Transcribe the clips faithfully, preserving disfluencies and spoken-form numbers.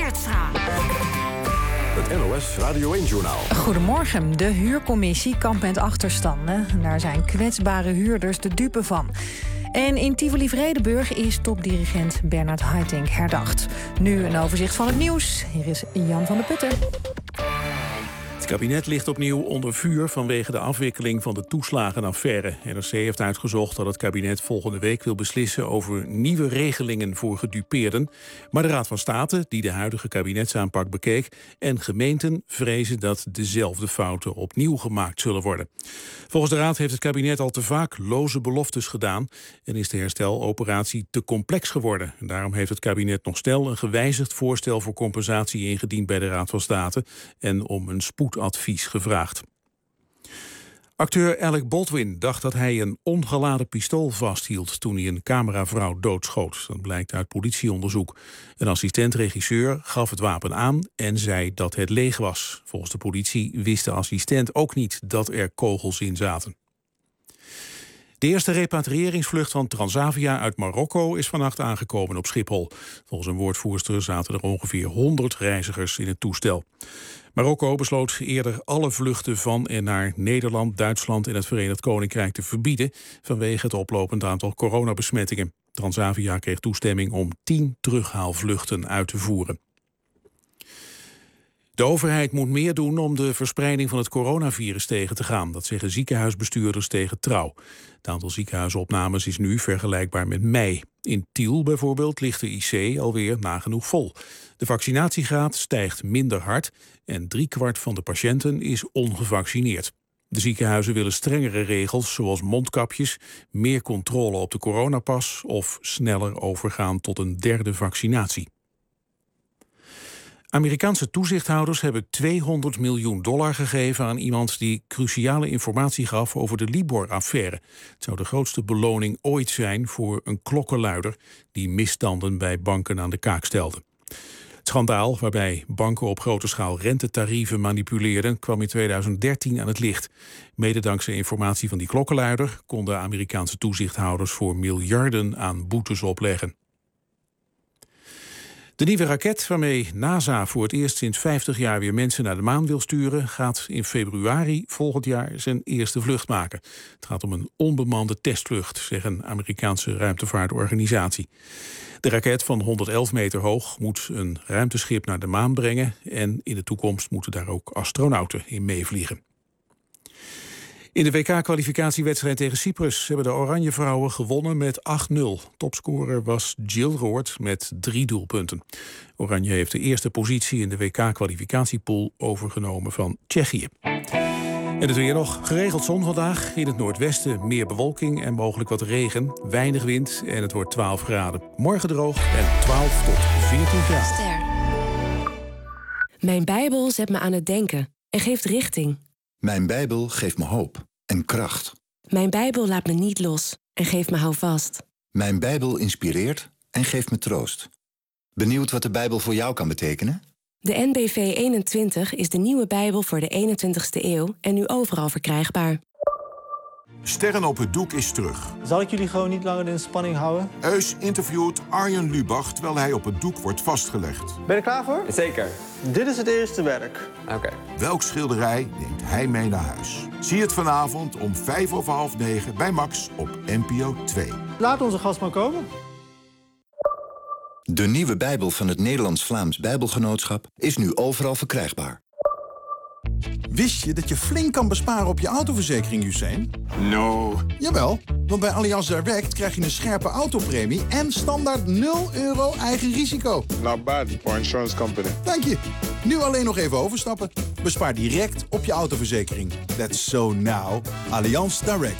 Teertstra. Het N O S Radio één-journaal. Goedemorgen. De huurcommissie kampt met achterstanden. Daar zijn kwetsbare huurders de dupe van. En in Tivoli-Vredenburg is topdirigent Bernard Haitink herdacht. Nu een overzicht van het nieuws. Hier is Jan van der Putten. Het kabinet ligt opnieuw onder vuur vanwege de afwikkeling van de toeslagenaffaire. N R C heeft uitgezocht dat het kabinet volgende week wil beslissen over nieuwe regelingen voor gedupeerden. Maar de Raad van State, die de huidige kabinetsaanpak bekeek, en gemeenten vrezen dat dezelfde fouten opnieuw gemaakt zullen worden. Volgens de Raad heeft het kabinet al te vaak loze beloftes gedaan en is de hersteloperatie te complex geworden. En daarom heeft het kabinet nog snel een gewijzigd voorstel voor compensatie ingediend bij de Raad van State en om een spoedadvies gevraagd. Acteur Alec Baldwin dacht dat hij een ongeladen pistool vasthield toen hij een cameravrouw doodschoot. Dat blijkt uit politieonderzoek. Een assistent-regisseur gaf het wapen aan en zei dat het leeg was. Volgens de politie wist de assistent ook niet dat er kogels in zaten. De eerste repatriëringsvlucht van Transavia uit Marokko is vannacht aangekomen op Schiphol. Volgens een woordvoerster zaten er ongeveer honderd reizigers in het toestel. Marokko besloot eerder alle vluchten van en naar Nederland, Duitsland en het Verenigd Koninkrijk te verbieden vanwege het oplopend aantal coronabesmettingen. Transavia kreeg toestemming om tien terughaalvluchten uit te voeren. De overheid moet meer doen om de verspreiding van het coronavirus tegen te gaan. Dat zeggen ziekenhuisbestuurders tegen Trouw. Het aantal ziekenhuisopnames is nu vergelijkbaar met mei. In Tiel bijvoorbeeld ligt de I C alweer nagenoeg vol. De vaccinatiegraad stijgt minder hard en driekwart van de patiënten is ongevaccineerd. De ziekenhuizen willen strengere regels zoals mondkapjes, meer controle op de coronapas of sneller overgaan tot een derde vaccinatie. Amerikaanse toezichthouders hebben tweehonderd miljoen dollar gegeven aan iemand die cruciale informatie gaf over de Libor-affaire. Het zou de grootste beloning ooit zijn voor een klokkenluider die misstanden bij banken aan de kaak stelde. Het schandaal waarbij banken op grote schaal rentetarieven manipuleerden kwam in tweeduizend dertien aan het licht. Mede dankzij informatie van die klokkenluider konden Amerikaanse toezichthouders voor miljarden aan boetes opleggen. De nieuwe raket waarmee NASA voor het eerst sinds vijftig jaar weer mensen naar de maan wil sturen, gaat in februari volgend jaar zijn eerste vlucht maken. Het gaat om een onbemande testvlucht, zegt een Amerikaanse ruimtevaartorganisatie. De raket van honderdelf meter hoog moet een ruimteschip naar de maan brengen en in de toekomst moeten daar ook astronauten in meevliegen. In de W K-kwalificatiewedstrijd tegen Cyprus hebben de Oranje Vrouwen gewonnen met acht nul. Topscorer was Jill Roord met drie doelpunten. Oranje heeft de eerste positie in de W K-kwalificatiepool overgenomen van Tsjechië. En het weer nog. Geregeld zon vandaag. In het noordwesten meer bewolking en mogelijk wat regen. Weinig wind en het wordt twaalf graden. Morgen droog en twaalf tot veertien graden. Ster. Mijn Bijbel zet me aan het denken en geeft richting. Mijn Bijbel geeft me hoop en kracht. Mijn Bijbel laat me niet los en geeft me houvast. Mijn Bijbel inspireert en geeft me troost. Benieuwd wat de Bijbel voor jou kan betekenen? De N B V eenentwintig is de nieuwe Bijbel voor de eenentwintigste eeuw en nu overal verkrijgbaar. Sterren op het doek is terug. Zal ik jullie gewoon niet langer in spanning houden? Eus interviewt Arjen Lubach terwijl hij op het doek wordt vastgelegd. Ben je er klaar voor? Zeker. Dit is het eerste werk. Oké. Okay. Welk schilderij neemt hij mee naar huis? Zie het vanavond om vijf over half negen bij Max op N P O twee. Laat onze gast maar komen. De nieuwe Bijbel van het Nederlands-Vlaams Bijbelgenootschap is nu overal verkrijgbaar. Wist je dat je flink kan besparen op je autoverzekering, Usain? No. Jawel, want bij Allianz Direct krijg je een scherpe autopremie en standaard nul euro eigen risico. Not bad for insurance company. Dank je. Nu alleen nog even overstappen. Bespaar direct op je autoverzekering. That's so now. Allianz Direct.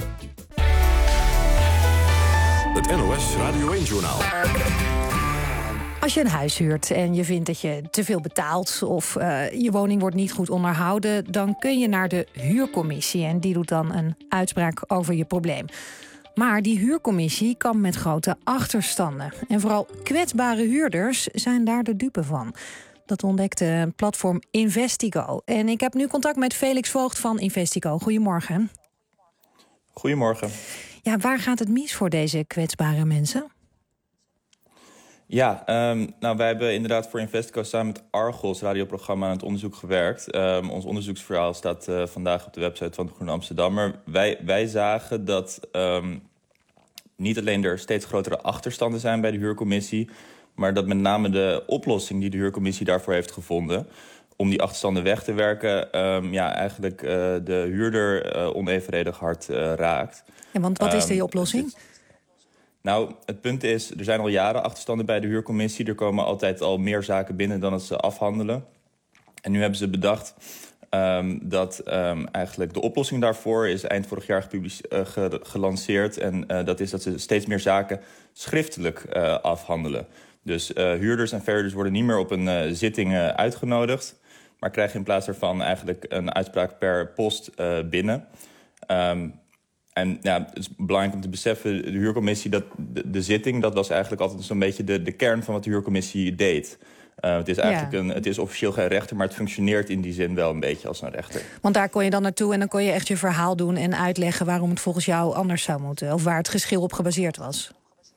Het N O S Radio één-journaal. Als je een huis huurt en je vindt dat je te veel betaalt of uh, je woning wordt niet goed onderhouden, dan kun je naar de huurcommissie en die doet dan een uitspraak over je probleem. Maar die huurcommissie kampt met grote achterstanden. En vooral kwetsbare huurders zijn daar de dupe van. Dat ontdekte platform Investigo. En ik heb nu contact met Felix Voogd van Investigo. Goedemorgen. Goedemorgen. Ja, waar gaat het mis voor deze kwetsbare mensen? Ja, um, nou, wij hebben inderdaad voor Investico samen met Argos radioprogramma aan het onderzoek gewerkt. Um, ons onderzoeksverhaal staat uh, vandaag op de website van de Groene Amsterdammer. Wij, wij zagen dat um, niet alleen er steeds grotere achterstanden zijn bij de huurcommissie, maar dat met name de oplossing die de huurcommissie daarvoor heeft gevonden om die achterstanden weg te werken, um, ja, eigenlijk uh, de huurder uh, onevenredig hard uh, raakt. Ja, want wat is die Um, oplossing? het is- Nou, het punt is, er zijn al jaren achterstanden bij de huurcommissie. Er komen altijd al meer zaken binnen dan het ze afhandelen. En nu hebben ze bedacht um, dat um, eigenlijk de oplossing daarvoor is eind vorig jaar gepublice- uh, ge- gelanceerd. En uh, dat is dat ze steeds meer zaken schriftelijk uh, afhandelen. Dus uh, huurders en verhuurders worden niet meer op een uh, zitting uh, uitgenodigd, maar krijgen in plaats daarvan eigenlijk een uitspraak per post uh, binnen. Um, En ja, het is belangrijk om te beseffen, de huurcommissie, dat de, de zitting, dat was eigenlijk altijd zo'n beetje de, de kern van wat de huurcommissie deed. Uh, het is eigenlijk Ja. een, het is officieel geen rechter, maar het functioneert in die zin wel een beetje als een rechter. Want daar kon je dan naartoe en dan kon je echt je verhaal doen en uitleggen waarom het volgens jou anders zou moeten. Of waar het geschil op gebaseerd was.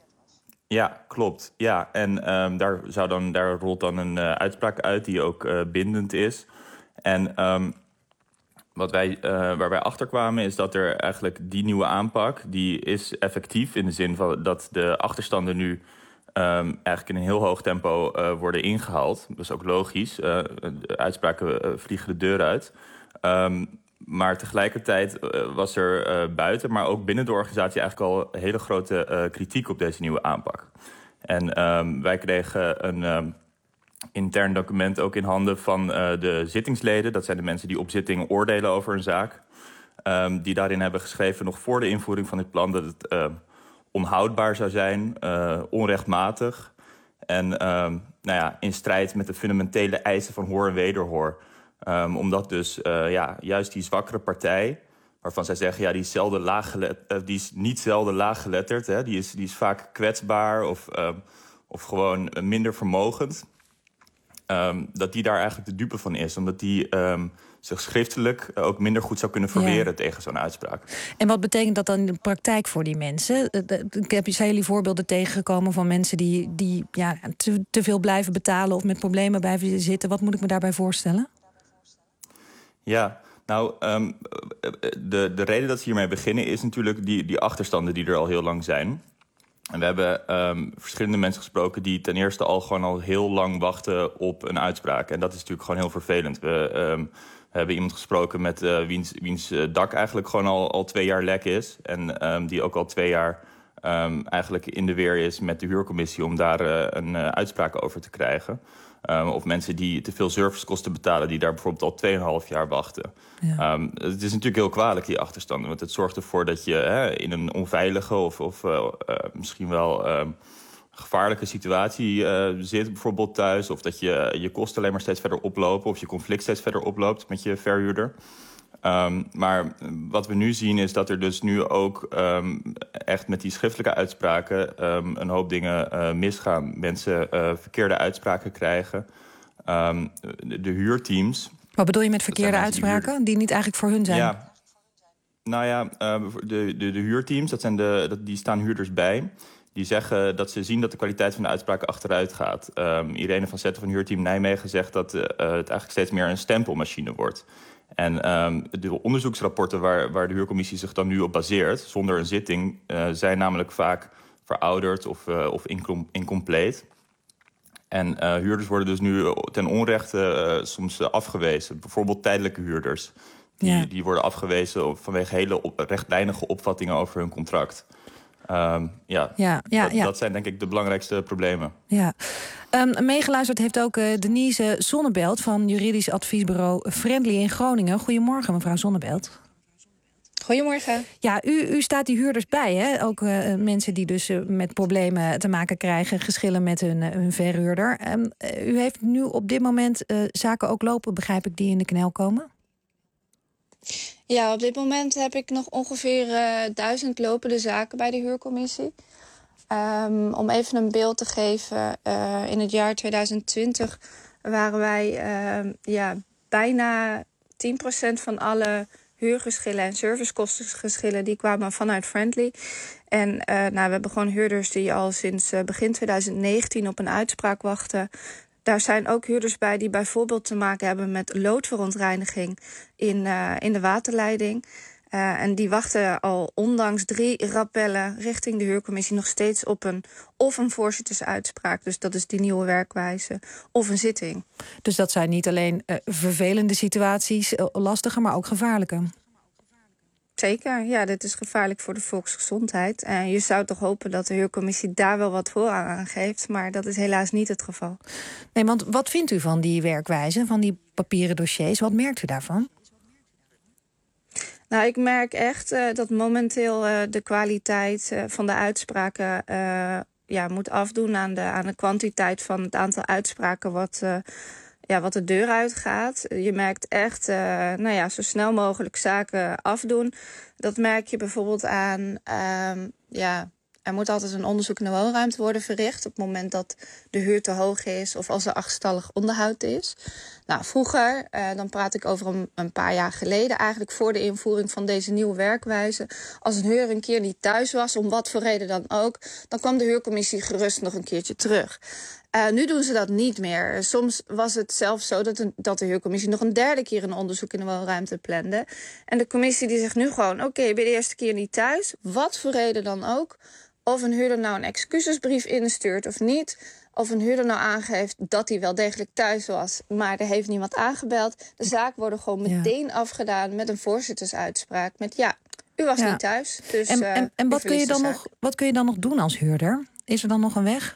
Ja, klopt. Ja, en um, daar, zou dan, daar rolt dan een uh, uitspraak uit die ook uh, bindend is. En um, wat wij, uh, waar wij achter kwamen is dat er eigenlijk die nieuwe aanpak, die is effectief in de zin van dat de achterstanden nu um, eigenlijk in een heel hoog tempo uh, worden ingehaald. Dat is ook logisch. Uh, de uitspraken uh, vliegen de deur uit. Um, maar tegelijkertijd uh, was er uh, buiten, maar ook binnen de organisatie eigenlijk al hele grote uh, kritiek op deze nieuwe aanpak. En um, wij kregen een um, intern document ook in handen van uh, de zittingsleden. Dat zijn de mensen die op zitting oordelen over een zaak. Um, die daarin hebben geschreven, nog voor de invoering van dit plan, dat het uh, onhoudbaar zou zijn, uh, onrechtmatig en um, nou ja, in strijd met de fundamentele eisen van hoor en wederhoor. Um, omdat dus uh, ja, juist die zwakkere partij, waarvan zij zeggen, ja, die is, zelden laaggelet, uh, die is niet zelden laaggeletterd, hè, die, is, die is vaak kwetsbaar of, um, of gewoon minder vermogend. Um, dat die daar eigenlijk de dupe van is. Omdat die um, zich schriftelijk uh, ook minder goed zou kunnen verweren ja. tegen zo'n uitspraak. En wat betekent dat dan in de praktijk voor die mensen? Ik heb, zijn jullie voorbeelden tegengekomen van mensen die, die ja, te, te veel blijven betalen of met problemen blijven zitten? Wat moet ik me daarbij voorstellen? Ja, nou, um, de, de reden dat ze hiermee beginnen is natuurlijk die, die achterstanden die er al heel lang zijn. En we hebben um, verschillende mensen gesproken die ten eerste al gewoon al heel lang wachten op een uitspraak. En dat is natuurlijk gewoon heel vervelend. We, um, we hebben iemand gesproken met uh, wiens, wiens uh, dak eigenlijk gewoon al, al twee jaar lek is. En um, die ook al twee jaar um, eigenlijk in de weer is met de huurcommissie om daar uh, een uh, uitspraak over te krijgen. Um, of mensen die te veel servicekosten betalen, die daar bijvoorbeeld al tweeënhalf jaar wachten. Ja. Um, het is natuurlijk heel kwalijk, die achterstanden. Want het zorgt ervoor dat je hè, in een onveilige of, of uh, uh, misschien wel uh, gevaarlijke situatie uh, zit, bijvoorbeeld thuis. Of dat je je kosten alleen maar steeds verder oplopen. Of je conflict steeds verder oploopt met je verhuurder. Um, maar wat we nu zien is dat er dus nu ook um, echt met die schriftelijke uitspraken um, een hoop dingen uh, misgaan. Mensen uh, verkeerde uitspraken krijgen. Um, de, de huurteams. Wat bedoel je met verkeerde uitspraken die, die niet eigenlijk voor hun zijn? Ja, nou ja, uh, de, de, de huurteams, dat zijn de, dat, die staan huurders bij. Die zeggen dat ze zien dat de kwaliteit van de uitspraken achteruit gaat. Um, Irene van Zetten van Huurteam Nijmegen zegt dat uh, het eigenlijk steeds meer een stempelmachine wordt. En um, de onderzoeksrapporten waar, waar de huurcommissie zich dan nu op baseert, zonder een zitting, uh, zijn namelijk vaak verouderd of, uh, of incom- incompleet. En uh, huurders worden dus nu ten onrechte uh, soms uh, afgewezen. Bijvoorbeeld tijdelijke huurders. Die, ja. die worden afgewezen vanwege hele op, rechtlijnige opvattingen over hun contract. Um, ja, ja, ja, dat, ja, dat zijn denk ik de belangrijkste problemen. Ja. Um, meegeluisterd heeft ook uh, Denise Zonnebelt van juridisch adviesbureau Friendly in Groningen. Goedemorgen, mevrouw Zonnebelt. Goedemorgen. Ja, u, u staat die huurders bij, hè? Ook uh, mensen die dus uh, met problemen te maken krijgen, geschillen met hun, uh, hun verhuurder. Um, uh, u heeft nu op dit moment uh, zaken ook lopen, begrijp ik, die in de knel komen? Ja, op dit moment heb ik nog ongeveer uh, duizend lopende zaken bij de huurcommissie. Um, om even een beeld te geven, uh, in het jaar tweeduizend twintig waren wij uh, ja, bijna tien procent van alle huurgeschillen en servicekostengeschillen die kwamen vanuit Friendly. En uh, nou, we hebben gewoon huurders die al sinds uh, begin twintig negentien op een uitspraak wachten. Daar zijn ook huurders bij die bijvoorbeeld te maken hebben met loodverontreiniging in, uh, in de waterleiding. Uh, en die wachten al ondanks drie rappellen richting de huurcommissie nog steeds op een of een voorzittersuitspraak. Dus dat is die nieuwe werkwijze, of een zitting. Dus dat zijn niet alleen uh, vervelende situaties, uh, lastige, maar ook gevaarlijke. Zeker, ja, dit is gevaarlijk voor de volksgezondheid. En je zou toch hopen dat de huurcommissie daar wel wat voor aan geeft, maar dat is helaas niet het geval. Nee, want wat vindt u van die werkwijze, van die papieren dossiers? Wat merkt u daarvan? Nou, ik merk echt uh, dat momenteel uh, de kwaliteit uh, van de uitspraken uh, ja, moet afdoen aan de, aan de kwantiteit van het aantal uitspraken wat, uh, ja, wat de deur uitgaat. Je merkt echt uh, nou ja, zo snel mogelijk zaken afdoen. Dat merk je bijvoorbeeld aan... Uh, ja, er moet altijd een onderzoek naar woonruimte worden verricht op het moment dat de huur te hoog is of als er achterstallig onderhoud is. Nou, vroeger, uh, dan praat ik over een, een paar jaar geleden, eigenlijk voor de invoering van deze nieuwe werkwijze. Als een huurder een keer niet thuis was, om wat voor reden dan ook, dan kwam de huurcommissie gerust nog een keertje terug. Uh, nu doen ze dat niet meer. Soms was het zelfs zo dat, een, dat de huurcommissie nog een derde keer een onderzoek in de woonruimte plande. En de commissie die zegt nu gewoon, oké, okay, je bent de eerste keer niet thuis, wat voor reden dan ook. Of een huurder nou een excuusbrief instuurt of niet. Of een huurder nou aangeeft dat hij wel degelijk thuis was, maar er heeft niemand aangebeld. De zaken worden gewoon meteen ja. afgedaan met een voorzittersuitspraak. Met ja, u was ja. niet thuis. Dus, en en, uh, en wat, kun je dan nog, wat kun je dan nog doen als huurder? Is er dan nog een weg?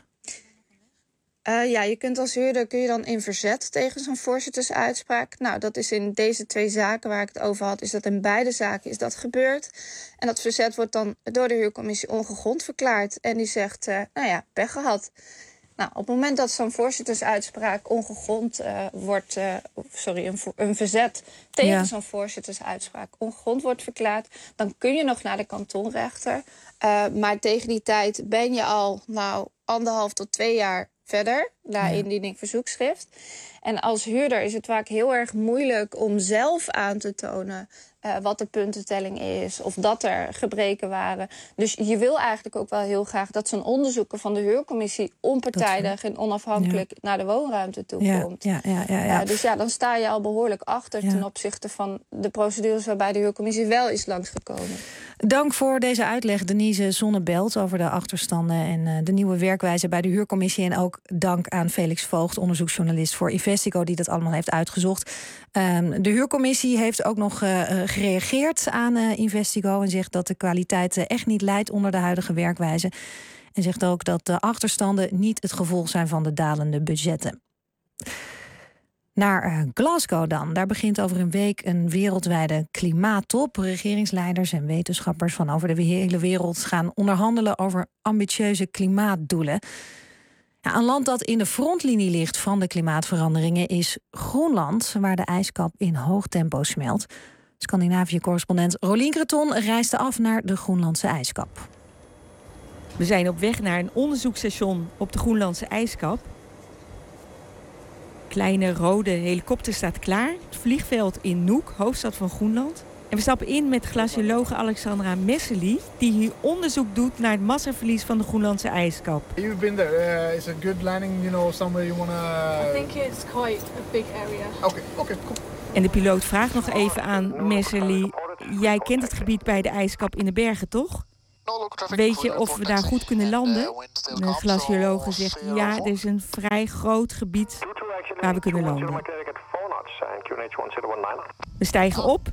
Uh, ja, je kunt als huurder kun je dan in verzet tegen zo'n voorzittersuitspraak. Nou, dat is in deze twee zaken waar ik het over had, is dat in beide zaken is dat gebeurd. En dat verzet wordt dan door de huurcommissie ongegrond verklaard. En die zegt, uh, nou ja, pech gehad. Nou, op het moment dat zo'n voorzittersuitspraak ongegrond uh, wordt... Uh, sorry, een, een verzet tegen ja. zo'n voorzittersuitspraak ongegrond wordt verklaard, dan kun je nog naar de kantonrechter. Uh, maar tegen die tijd ben je al nou anderhalf tot twee jaar verder na ja. indiening verzoekschrift. En als huurder is het vaak heel erg moeilijk om zelf aan te tonen uh, wat de puntentelling is of dat er gebreken waren. Dus je wil eigenlijk ook wel heel graag dat zo'n onderzoeken van de huurcommissie onpartijdig en onafhankelijk ja. naar de woonruimte toe ja. komt. Ja, ja, ja, ja. Uh, dus ja, dan sta je al behoorlijk achter ja. ten opzichte van de procedures waarbij de huurcommissie wel is langsgekomen. Dank voor deze uitleg, Denise Zonnebelt, over de achterstanden en uh, de nieuwe werkwijze bij de huurcommissie. En ook dank aan Felix Voogd, onderzoeksjournalist voor Investigo, die dat allemaal heeft uitgezocht. Um, de huurcommissie heeft ook nog uh, gereageerd aan uh, Investigo en zegt dat de kwaliteit uh, echt niet leidt onder de huidige werkwijze. En zegt ook dat de achterstanden niet het gevolg zijn van de dalende budgetten. Naar uh, Glasgow dan. Daar begint over een week een wereldwijde klimaattop. Regeringsleiders en wetenschappers van over de hele wereld gaan onderhandelen over ambitieuze klimaatdoelen. Ja, een land dat in de frontlinie ligt van de klimaatveranderingen is Groenland, waar de ijskap in hoog tempo smelt. Scandinavië-correspondent Rolien Creton reisde af naar de Groenlandse ijskap. We zijn op weg naar een onderzoeksstation op de Groenlandse ijskap. Kleine rode helikopter staat klaar. Het vliegveld in Nuuk, hoofdstad van Groenland. En we stappen in met glaciologe Alexandra Messely, die hier onderzoek doet naar het massaverlies van de Groenlandse ijskap. You've been there. Uh, is a good landing, you know, somewhere you wanna... I think it's quite a big area. Okay, okay, cool. En de piloot vraagt nog even aan Messely: jij kent het gebied bij de ijskap in de bergen, toch? Weet je of we daar goed kunnen landen? De glaciologe zegt ja, er is een vrij groot gebied waar we kunnen landen. We stijgen op,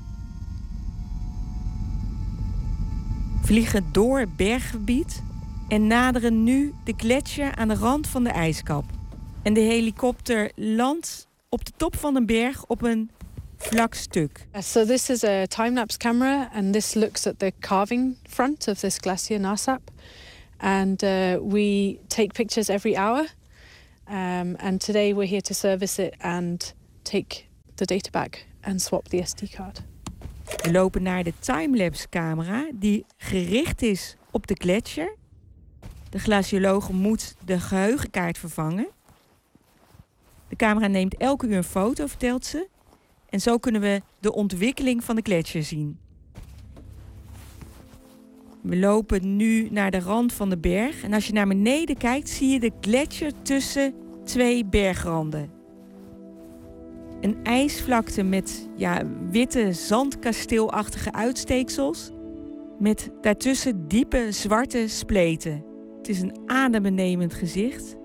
vliegen door het berggebied en naderen nu de gletsjer aan de rand van de ijskap. En de helikopter landt op de top van een berg op een vlak stuk. So this is a time-lapse camera and this looks at the carving front of this glacier Narsap. And uh, we take pictures every hour. Um, and today we're here to service it and take the data back and swap the S D card. We lopen naar de timelapse camera die gericht is op de gletsjer. De glacioloog moet de geheugenkaart vervangen. De camera neemt elke uur een foto, vertelt ze. En zo kunnen we de ontwikkeling van de gletsjer zien. We lopen nu naar de rand van de berg. En als je naar beneden kijkt, zie je de gletsjer tussen twee bergranden. Een ijsvlakte met ja, witte zandkasteelachtige uitsteeksels. Met daartussen diepe zwarte spleten. Het is een adembenemend gezicht.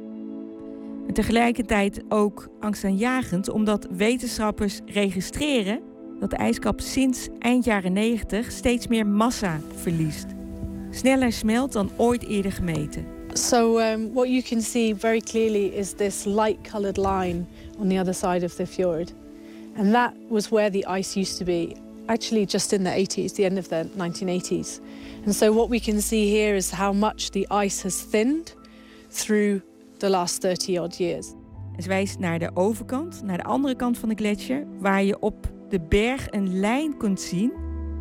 En tegelijkertijd ook angstaanjagend, omdat wetenschappers registreren dat de ijskap sinds eind jaren negentig steeds meer massa verliest. Sneller smelt dan ooit eerder gemeten. So um, what you can see very clearly is this light-colored line on the other side of the fjord. And that was where the ice used to be, actually just in the eighties, the end of the nineteen eighties. And so what we can see here is how much the ice has thinned through the last thirty odd years. En ze wijst naar de overkant, naar de andere kant van de gletsjer, waar je op de berg een lijn kunt zien.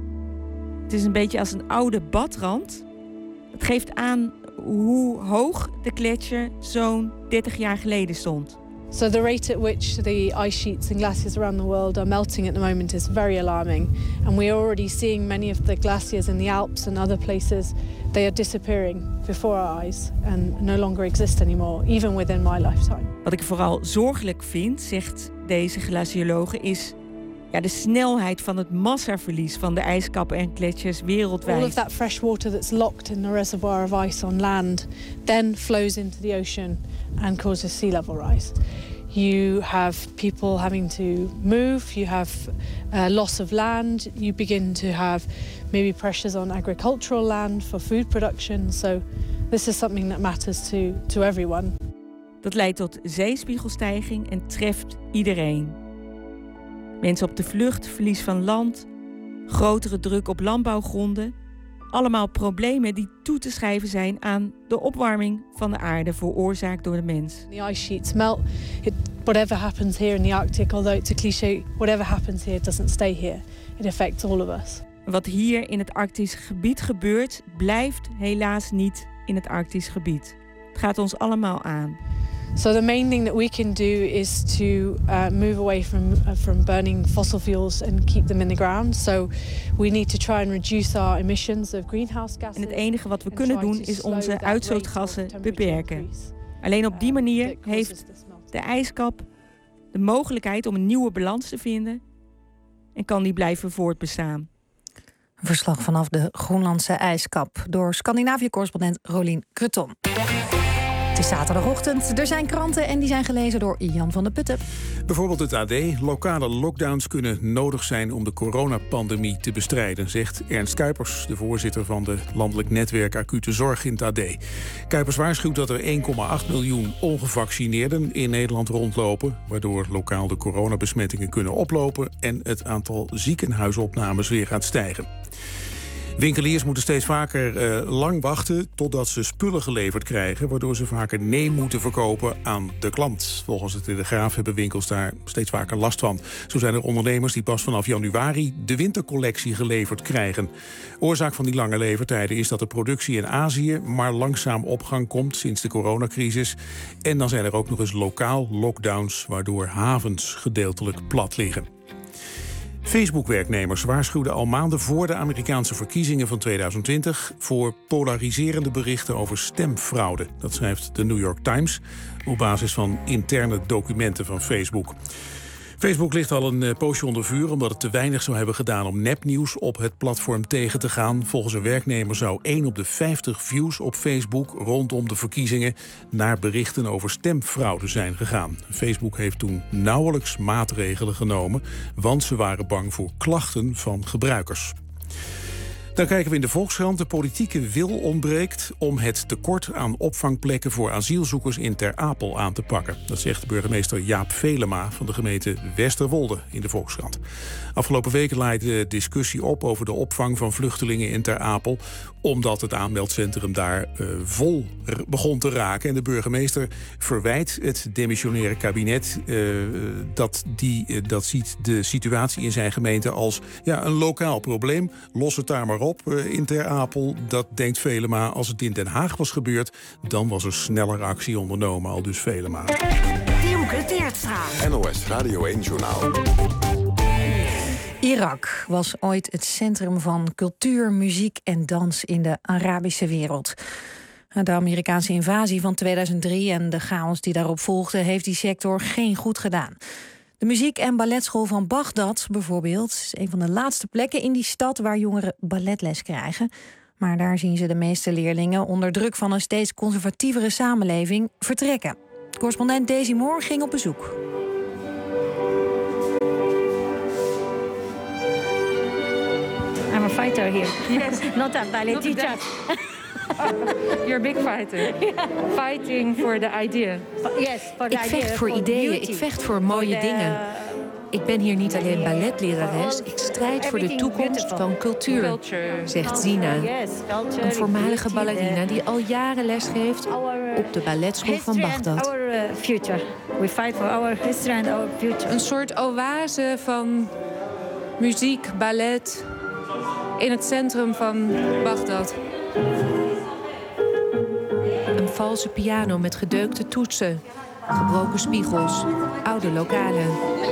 Het is een beetje als een oude badrand. Het geeft aan hoe hoog de gletsjer zo'n dertig jaar geleden stond. So the rate at which the ice sheets and glaciers around the world are melting at the moment is very alarming. And we are already seeing many of the glaciers in the Alps and other places, they are disappearing before our eyes and no longer exist anymore, even within my lifetime. Wat ik vooral zorgelijk vind, zegt deze glaciologe, is ja, de snelheid van het massaverlies van de ijskappen en gletsjers wereldwijd. All of that fresh water that's locked in the reservoir of ice on land then flows into the ocean and causes sea level rise. You have people having to move, you have uh, loss of land, you begin to have maybe pressures on agricultural land for food production. So this is something that matters to, to everyone. Dat leidt tot zeespiegelstijging en treft iedereen. Mensen op de vlucht, verlies van land, grotere druk op landbouwgronden. Allemaal problemen die toe te schrijven zijn aan de opwarming van de aarde veroorzaakt door de mens. The ice sheets melt. It, whatever happens here in the Arctic, although it's a cliché, whatever happens here doesn't stay here. It affects all of us. Wat hier in het Arktisch gebied gebeurt, blijft helaas niet in het Arktisch gebied. Het gaat ons allemaal aan. So the main thing that we can do is to uh, move away from uh, from burning fossil fuels and keep them in the ground. So we need to try and reduce our emissions of greenhouse gases. En het enige wat we kunnen doen is onze uitstootgassen beperken. Alleen op die manier heeft de ijskap de mogelijkheid om een nieuwe balans te vinden en kan die blijven voortbestaan. Een verslag vanaf de Groenlandse ijskap door Scandinavië-correspondent Rolien Kreton. Het is zaterdagochtend. Er zijn kranten en die zijn gelezen door Jan van de Putten. Bijvoorbeeld het A D. Lokale lockdowns kunnen nodig zijn om de coronapandemie te bestrijden, zegt Ernst Kuipers, de voorzitter van de landelijk netwerk Acute Zorg in het A D. Kuipers waarschuwt dat er één komma acht miljoen ongevaccineerden in Nederland rondlopen, waardoor lokaal de coronabesmettingen kunnen oplopen en het aantal ziekenhuisopnames weer gaat stijgen. Winkeliers moeten steeds vaker uh, lang wachten totdat ze spullen geleverd krijgen, waardoor ze vaker nee moeten verkopen aan de klant. Volgens de Telegraaf hebben winkels daar steeds vaker last van. Zo zijn er ondernemers die pas vanaf januari de wintercollectie geleverd krijgen. Oorzaak van die lange levertijden is dat de productie in Azië maar langzaam op gang komt sinds de coronacrisis. En dan zijn er ook nog eens lokaal lockdowns, waardoor havens gedeeltelijk plat liggen. Facebook-werknemers waarschuwden al maanden voor de Amerikaanse verkiezingen van tweeduizend twintig... voor polariserende berichten over stemfraude. Dat schrijft de New York Times op basis van interne documenten van Facebook. Facebook ligt al een poosje onder vuur omdat het te weinig zou hebben gedaan om nepnieuws op het platform tegen te gaan. Volgens een werknemer zou één op de vijftig views op Facebook rondom de verkiezingen naar berichten over stemfraude zijn gegaan. Facebook heeft toen nauwelijks maatregelen genomen, want ze waren bang voor klachten van gebruikers. Dan kijken we in de Volkskrant. De politieke wil ontbreekt om het tekort aan opvangplekken voor asielzoekers in Ter Apel aan te pakken. Dat zegt burgemeester Jaap Velema van de gemeente Westerwolde in de Volkskrant. Afgelopen weken laaide de discussie op over de opvang van vluchtelingen in Ter Apel, omdat het aanmeldcentrum daar uh, vol begon te raken. En de burgemeester verwijt het demissionaire kabinet uh, dat, die, uh, dat ziet de situatie in zijn gemeente als ja, een lokaal probleem. Los het daar maar op uh, in Ter Apel. Dat denkt Velema. Als het in Den Haag was gebeurd, dan was er sneller actie ondernomen, al dus Velema. N O S Radio één Journaal. Irak was ooit het centrum van cultuur, muziek en dans in de Arabische wereld. De Amerikaanse invasie van tweeduizend drie en de chaos die daarop volgde heeft die sector geen goed gedaan. De muziek- en balletschool van Bagdad bijvoorbeeld is een van de laatste plekken in die stad waar jongeren balletles krijgen. Maar daar zien ze de meeste leerlingen onder druk van een steeds conservatievere samenleving vertrekken. Correspondent Daisy Moore ging op bezoek. I'm a fighter here. Yes. Not a ballet teacher. You're a big fighter. Yeah. Fighting for the idea. Yes, for the ik vecht idea, voor for ideeën, beauty. ik vecht voor mooie For the, dingen. Ik ben hier niet alleen balletlerares, ik strijd voor de toekomst van cultuur, zegt Zina. Een voormalige ballerina die al jaren lesgeeft op de balletschool van Bagdad. Our future. We fight for our history and our future. Een soort oase van muziek, ballet in het centrum van Bagdad. Een valse piano met gedeukte toetsen, gebroken spiegels, oude lokalen.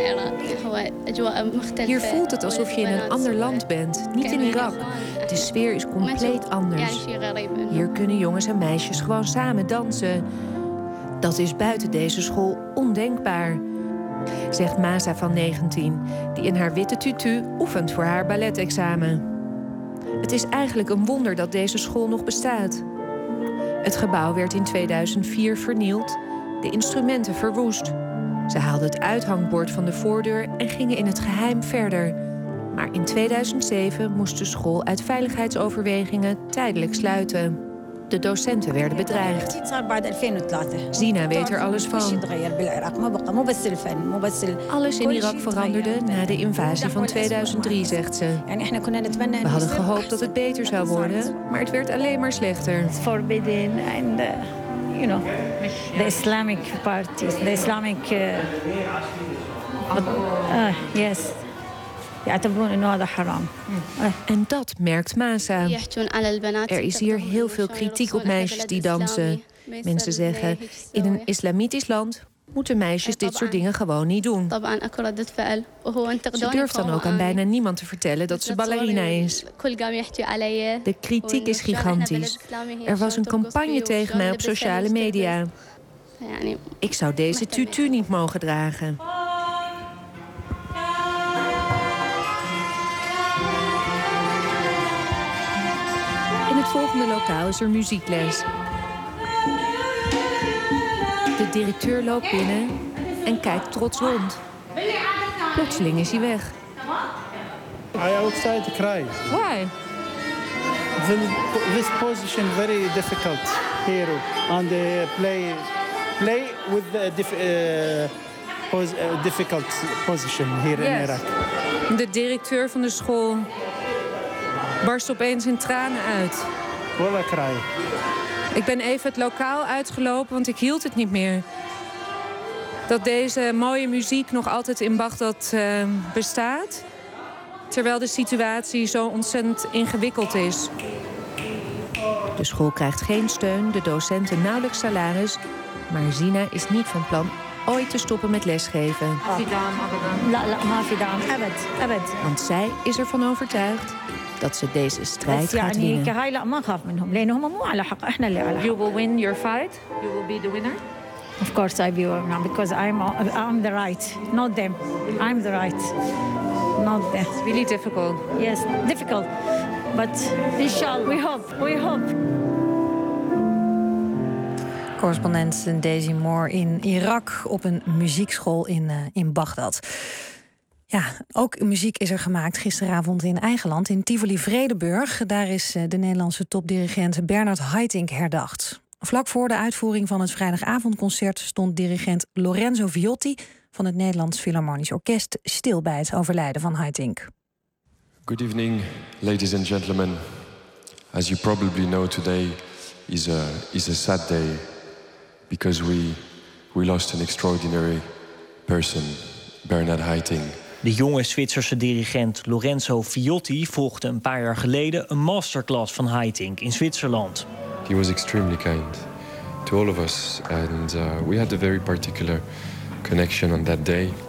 Hier voelt het alsof je in een ander land bent, niet in Irak. De sfeer is compleet anders. Hier kunnen jongens en meisjes gewoon samen dansen. Dat is buiten deze school ondenkbaar, zegt Masa van negentien, die in haar witte tutu oefent voor haar balletexamen. Het is eigenlijk een wonder dat deze school nog bestaat. Het gebouw werd in tweeduizend vier vernield, de instrumenten verwoest. Ze haalden het uithangbord van de voordeur en gingen in het geheim verder. Maar in tweeduizend zeven moest de school uit veiligheidsoverwegingen tijdelijk sluiten. De docenten werden bedreigd. Zina weet er alles van. Alles in Irak veranderde na de invasie van tweeduizend drie, zegt ze. We hadden gehoopt dat het beter zou worden, maar het werd alleen maar slechter. Forbidden and, uh, you know, the Islamic parties, the Islamic, uh, uh, yes. En dat merkt Masa. Er is hier heel veel kritiek op meisjes die dansen. Mensen zeggen, in een islamitisch land moeten meisjes dit soort dingen gewoon niet doen. Ze durft dan ook aan bijna niemand te vertellen dat ze ballerina is. De kritiek is gigantisch. Er was een campagne tegen mij op sociale media. Ik zou deze tutu niet mogen dragen. In het volgende lokaal is er muziekles. De directeur loopt binnen en kijkt trots rond. Plotseling is hij weg. I outside to cry. Why? This position very difficult here on the play play with the diff, uh, pos, uh, difficult position here Yes. in Iraq. De directeur van de school barst opeens in tranen uit. Well, I cry. Ik ben even het lokaal uitgelopen, want ik hield het niet meer. Dat deze mooie muziek nog altijd in Bagdad uh, bestaat, terwijl de situatie zo ontzettend ingewikkeld is. De school krijgt geen steun, de docenten nauwelijks salaris. Maar Zina is niet van plan ooit te stoppen met lesgeven. Want zij is ervan overtuigd dat ze deze strijd gaat winnen. You will win your fight? You will be the winner? Of course I will now because I'm I'm the right, not them. I'm the right, not them. It's really difficult. Yes, difficult, but inshallah we hope, we hope. Correspondent Daisy Moore in Irak op een muziekschool in, uh, in Bagdad. Ja, ook muziek is er gemaakt gisteravond in eigen land, in Tivoli-Vredenburg. Daar is uh, de Nederlandse topdirigent Bernard Haitink herdacht. Vlak voor de uitvoering van het vrijdagavondconcert stond dirigent Lorenzo Viotti van het Nederlands Philharmonisch Orkest stil bij het overlijden van Haitink. Good evening, ladies and gentlemen. As you probably know, today is a, is a sad day because we, we lost an extraordinary person, Bernard Haitink. De jonge Zwitserse dirigent Lorenzo Viotti volgde een paar jaar geleden een masterclass van Haitink in Zwitserland. He was extremely kind to all of us and uh, we had a very particular connection on that day.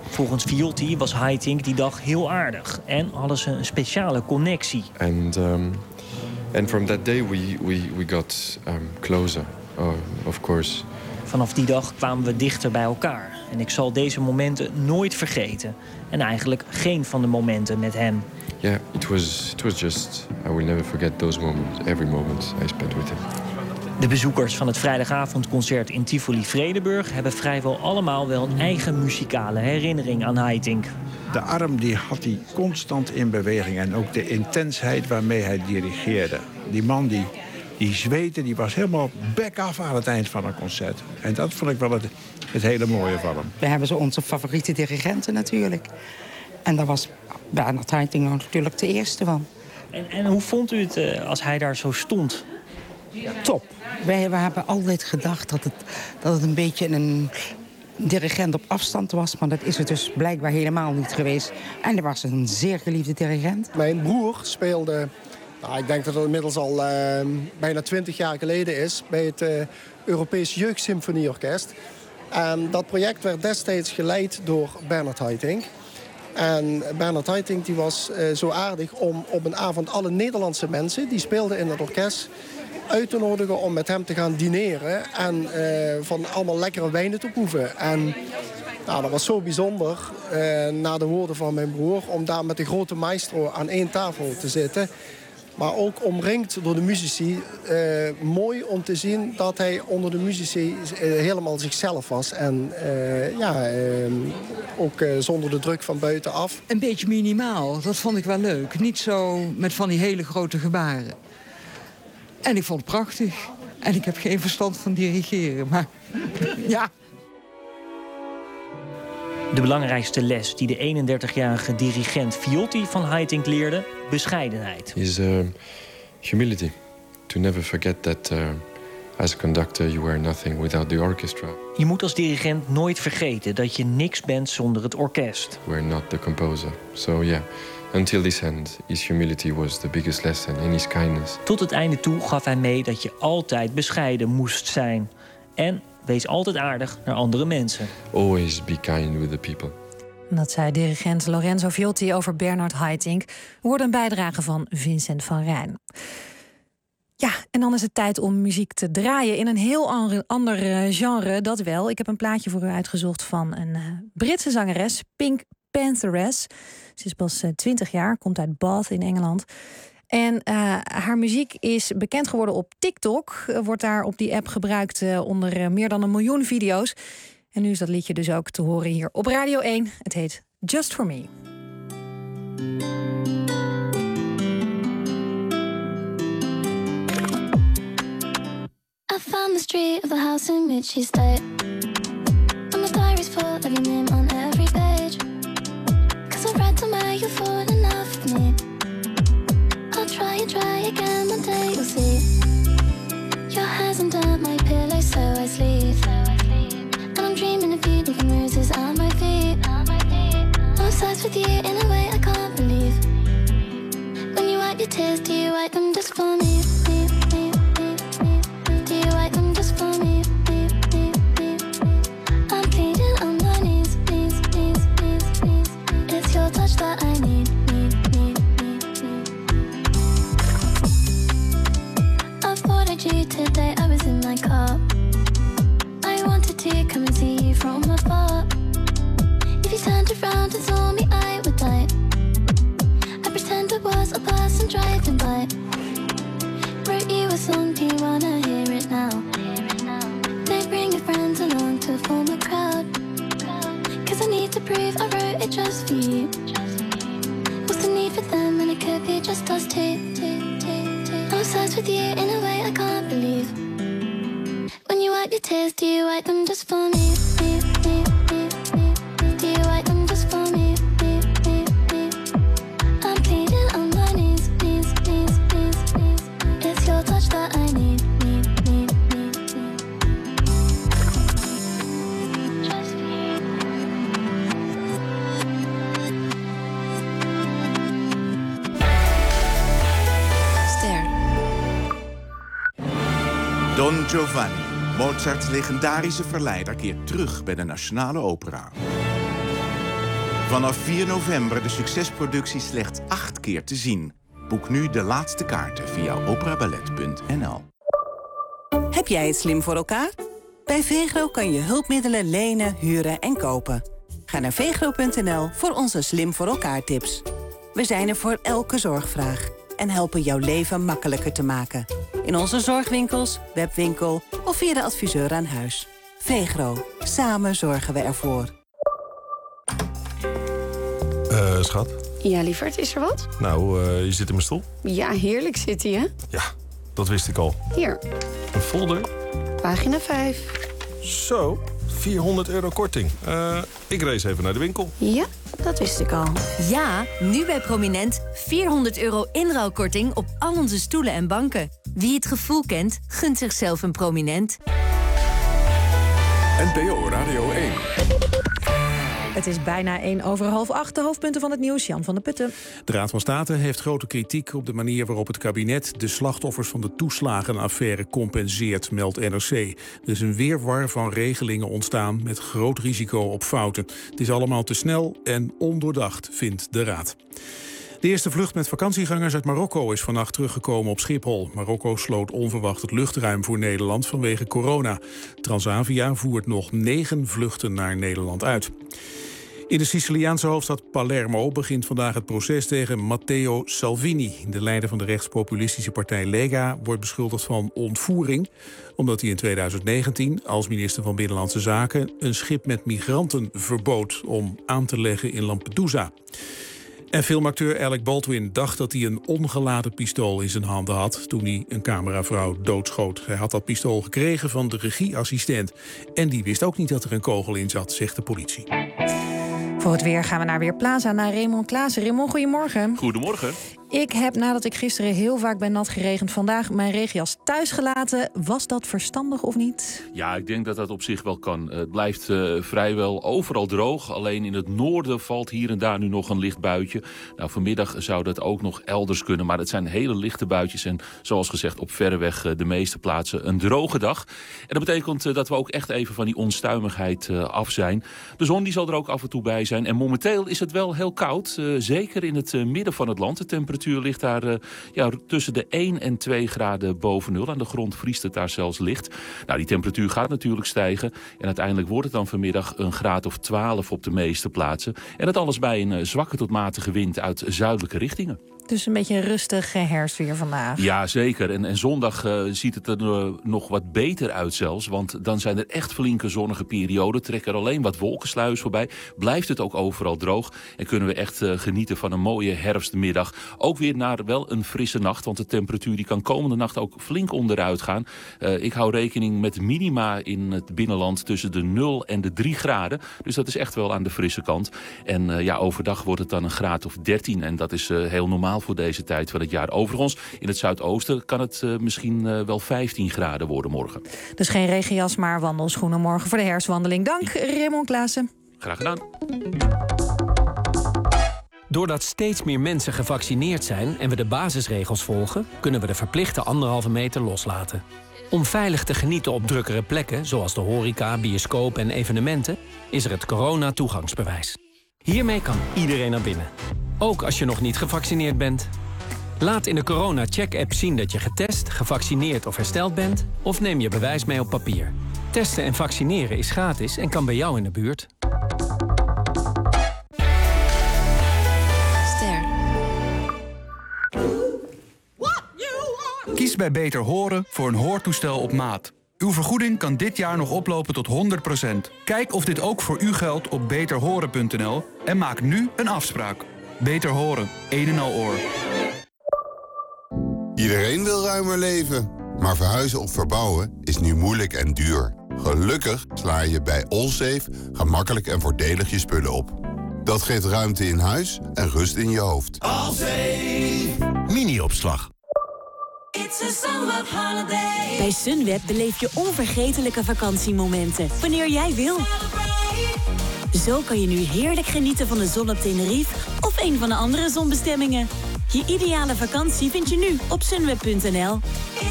Volgens Viotti was Haitink die dag heel aardig en hadden ze een speciale connectie. And um, and from that day we we we got um, closer, uh, of course. Vanaf die dag kwamen we dichter bij elkaar. En ik zal deze momenten nooit vergeten. En eigenlijk geen van de momenten met hem. Yeah, it was it was just I will never forget those moments, every moment I spent with him. De bezoekers van het vrijdagavondconcert in Tivoli Vredenburg hebben vrijwel allemaal wel een eigen muzikale herinnering aan Haitink. De arm die had hij constant in beweging en ook de intensheid waarmee hij dirigeerde. Die man die, die zweette, die was helemaal bek af aan het eind van een concert. En dat vond ik wel het, het hele mooie van hem. We hebben zo onze favoriete dirigenten natuurlijk. En daar was Bernard Haitink natuurlijk de eerste van. En, en hoe vond u het uh, als hij daar zo stond? Top. Wij we hebben altijd gedacht dat het, dat het een beetje een dirigent op afstand was. Maar dat is het dus blijkbaar helemaal niet geweest. En hij was een zeer geliefde dirigent. Mijn broer speelde, nou, ik denk dat het inmiddels al uh, bijna twintig jaar geleden is, bij het uh, Europees Jeugdsymfonieorkest. En dat project werd destijds geleid door Bernard Haitink. En Bernard Haitink die was uh, zo aardig om op een avond alle Nederlandse mensen die speelden in het orkest uit te nodigen om met hem te gaan dineren en uh, van allemaal lekkere wijnen te proeven. En nou, dat was zo bijzonder, uh, na de woorden van mijn broer, om daar met de grote maestro aan één tafel te zitten. Maar ook omringd door de muzici. Uh, mooi om te zien dat hij onder de muzici uh, helemaal zichzelf was. En uh, ja, uh, ook uh, zonder de druk van buitenaf. Een beetje minimaal, dat vond ik wel leuk. Niet zo met van die hele grote gebaren. En ik vond het prachtig. En ik heb geen verstand van dirigeren, maar ja. De belangrijkste les die de eenendertigjarige dirigent Viotti van Haitink leerde, bescheidenheid. Is uh, humility. To never forget that uh, as a conductor you are nothing without the orchestra. Je moet als dirigent nooit vergeten dat je niks bent zonder het orkest. We're not the composer. So yeah, until this end, his humility was the biggest lesson and his kindness. Tot het einde toe gaf hij mee dat je altijd bescheiden moest zijn. En wees altijd aardig naar andere mensen. Always be kind with the people. Dat zei dirigent Lorenzo Viotti over Bernard Haitink. Hoorde een bijdrage van Vincent van Rijn. Ja, en dan is het tijd om muziek te draaien in een heel ander genre, dat wel. Ik heb een plaatje voor u uitgezocht van een uh, Britse zangeres, Pink Pantheress. Ze is pas uh, twintig jaar, komt uit Bath in Engeland. En uh, haar muziek is bekend geworden op TikTok. Uh, wordt daar op die app gebruikt uh, onder uh, meer dan een miljoen video's. En nu is dat liedje dus ook te horen hier op Radio één. Het heet Just For Me. I found the street of the house in which she stayed. And my diary's full of your name on every page. Cause I've read somewhere you've fallen enough for me. I'll try and try again, one day you'll see. Your hair's under my pillow so I sleep. And I'm dreaming of you leaving roses on my feet. I'm obsessed with you in a way I can't believe. When you wipe your tears, do you wipe them just for me? Do you wipe them just for me? I'm pleading on my knees, knees, knees, knees, knees. It's your touch that I need, need, need, need, need. I thought I'd you today, I was in my car. I wanted to come and see you from afar. If you turned around and saw me, I would die. I pretend I was a person driving by. Wrote you a song, do you wanna hear it now? They bring your friends along to form a crowd. Cause I need to prove I wrote it just for you. What's the need for them when it could be just us two? I'm obsessed with you in a way I can't believe. When you wipe your tears, do you wipe them just for me? Do you wipe them just for me? I'm pleading on my knees, knees, knees, knees, knees. It's your touch that I need, need, need, need, need. Just for you. Ster. Don Giovanni, Mozarts legendarische verleider, keert terug bij de Nationale Opera. Vanaf vier november de succesproductie slechts acht keer te zien. Boek nu de laatste kaarten via operaballet punt n l. Heb jij het slim voor elkaar? Bij Vegro kan je hulpmiddelen lenen, huren en kopen. Ga naar vegro punt n l voor onze slim voor elkaar tips. We zijn er voor elke zorgvraag en helpen jouw leven makkelijker te maken. In onze zorgwinkels, webwinkel of via de adviseur aan huis. Vegro. Samen zorgen we ervoor. Uh, schat? Ja, lieverd, is er wat? Nou, uh, je zit in mijn stoel. Ja, heerlijk zit hij, hè? Ja, dat wist ik al. Hier. Een folder. Pagina vijf. Zo, vierhonderd euro korting. Uh, ik race even naar de winkel. Ja, dat wist ik al. Ja, nu bij Prominent vierhonderd euro inruilkorting op al onze stoelen en banken. Wie het gevoel kent, gunt zichzelf een Prominent. N P O Radio één. Het is bijna één over half acht. De hoofdpunten van het nieuws, Jan van der Putten. De Raad van State heeft grote kritiek op de manier waarop het kabinet de slachtoffers van de toeslagenaffaire compenseert, meldt N R C. Er is een wirwar van regelingen ontstaan met groot risico op fouten. Het is allemaal te snel en ondoordacht, vindt de Raad. De eerste vlucht met vakantiegangers uit Marokko is vannacht teruggekomen op Schiphol. Marokko sloot onverwacht het luchtruim voor Nederland vanwege corona. Transavia voert nog negen vluchten naar Nederland uit. In de Siciliaanse hoofdstad Palermo begint vandaag het proces tegen Matteo Salvini. De leider van de rechtspopulistische partij Lega wordt beschuldigd van ontvoering, omdat hij in tweeduizend negentien als minister van Binnenlandse Zaken een schip met migranten verbood om aan te leggen in Lampedusa. En filmacteur Alec Baldwin dacht dat hij een ongeladen pistool in zijn handen had toen hij een cameravrouw doodschoot. Hij had dat pistool gekregen van de regieassistent. En die wist ook niet dat er een kogel in zat, zegt de politie. Voor het weer gaan we naar Weerplaza, naar Raymond Klaassen. Raymond, goedemorgen. Goedemorgen. Ik heb nadat ik gisteren heel vaak ben nat geregend vandaag mijn regenjas thuis gelaten. Was dat verstandig of niet? Ja, ik denk dat dat op zich wel kan. Het blijft uh, vrijwel overal droog. Alleen in het noorden valt hier en daar nu nog een licht buitje. Nou, vanmiddag zou dat ook nog elders kunnen. Maar het zijn hele lichte buitjes. En zoals gezegd, op verreweg uh, de meeste plaatsen een droge dag. En dat betekent uh, dat we ook echt even van die onstuimigheid uh, af zijn. De zon die zal er ook af en toe bij zijn. En momenteel is het wel heel koud. Uh, zeker in het uh, midden van het land. De temperatuur De temperatuur ligt daar uh, ja, tussen de één en twee graden boven nul. Aan de grond vriest het daar zelfs licht. Nou, die temperatuur gaat natuurlijk stijgen. En uiteindelijk wordt het dan vanmiddag een graad of twaalf op de meeste plaatsen. En dat alles bij een uh, zwakke tot matige wind uit zuidelijke richtingen. Dus een beetje een rustige herfstweer vandaag. Ja, zeker. En, en zondag uh, ziet het er uh, nog wat beter uit zelfs. Want dan zijn er echt flinke zonnige perioden. Trekken er alleen wat wolkensluiers voorbij. Blijft het ook overal droog. En kunnen we echt uh, genieten van een mooie herfstmiddag. Ook weer naar wel een frisse nacht. Want de temperatuur die kan komende nacht ook flink onderuit gaan. Uh, ik hou rekening met minima in het binnenland tussen de nul en de drie graden. Dus dat is echt wel aan de frisse kant. En uh, ja, overdag wordt het dan een graad of dertien. En dat is uh, heel normaal voor deze tijd van het jaar. Overigens, in het zuidoosten kan het uh, misschien uh, wel vijftien graden worden morgen. Dus geen regenjas, maar wandelschoenen morgen voor de herfstwandeling. Dank, Raymond Klaassen. Graag gedaan. Doordat steeds meer mensen gevaccineerd zijn en we de basisregels volgen, kunnen we de verplichte anderhalve meter loslaten. Om veilig te genieten op drukkere plekken, zoals de horeca, bioscoop en evenementen, is er het corona-toegangsbewijs. Hiermee kan iedereen naar binnen. Ook als je nog niet gevaccineerd bent. Laat in de Corona-check-app zien dat je getest, gevaccineerd of hersteld bent, of neem je bewijs mee op papier. Testen en vaccineren is gratis en kan bij jou in de buurt. Ster. Kies bij Beter Horen voor een hoortoestel op maat. Uw vergoeding kan dit jaar nog oplopen tot honderd procent. Kijk of dit ook voor u geldt op beter horen punt n l en maak nu een afspraak. Beter Horen, een en al oor. Iedereen wil ruimer leven, maar verhuizen of verbouwen is nu moeilijk en duur. Gelukkig sla je bij Allsafe gemakkelijk en voordelig je spullen op. Dat geeft ruimte in huis en rust in je hoofd. Allsafe. Mini-opslag. Bij Sunweb beleef je onvergetelijke vakantiemomenten, wanneer jij wil. Zo kan je nu heerlijk genieten van de zon op Tenerife of een van de andere zonbestemmingen. Je ideale vakantie vind je nu op sunweb punt n l.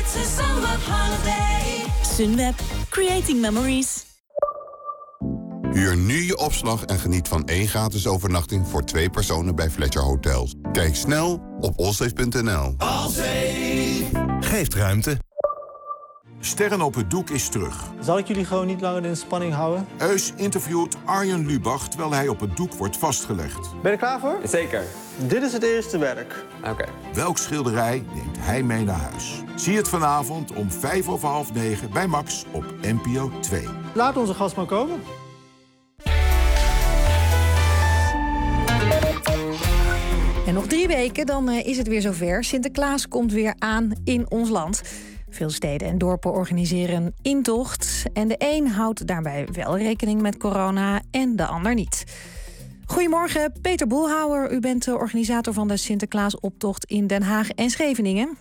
Sunweb, creating memories. Huur nu je opslag en geniet van één gratis overnachting voor twee personen bij Fletcher Hotels. Kijk snel op allsafe punt n l. Allsafe geeft ruimte. Sterren op het doek is terug. Zal ik jullie gewoon niet langer in spanning houden? Eus interviewt Arjen Lubach terwijl hij op het doek wordt vastgelegd. Ben je er klaar voor? Zeker. Dit is het eerste werk. Oké. Okay. Welk schilderij neemt hij mee naar huis? Zie het vanavond om vijf over half negen bij Max op N P O twee. Laat onze gast maar komen. En nog drie weken, dan uh, is het weer zover. Sinterklaas komt weer aan in ons land. Veel steden en dorpen organiseren een intocht. En de een houdt daarbij wel rekening met corona en de ander niet. Goedemorgen, Peter Boelhouwer. U bent de organisator van de Sinterklaasoptocht in Den Haag en Scheveningen.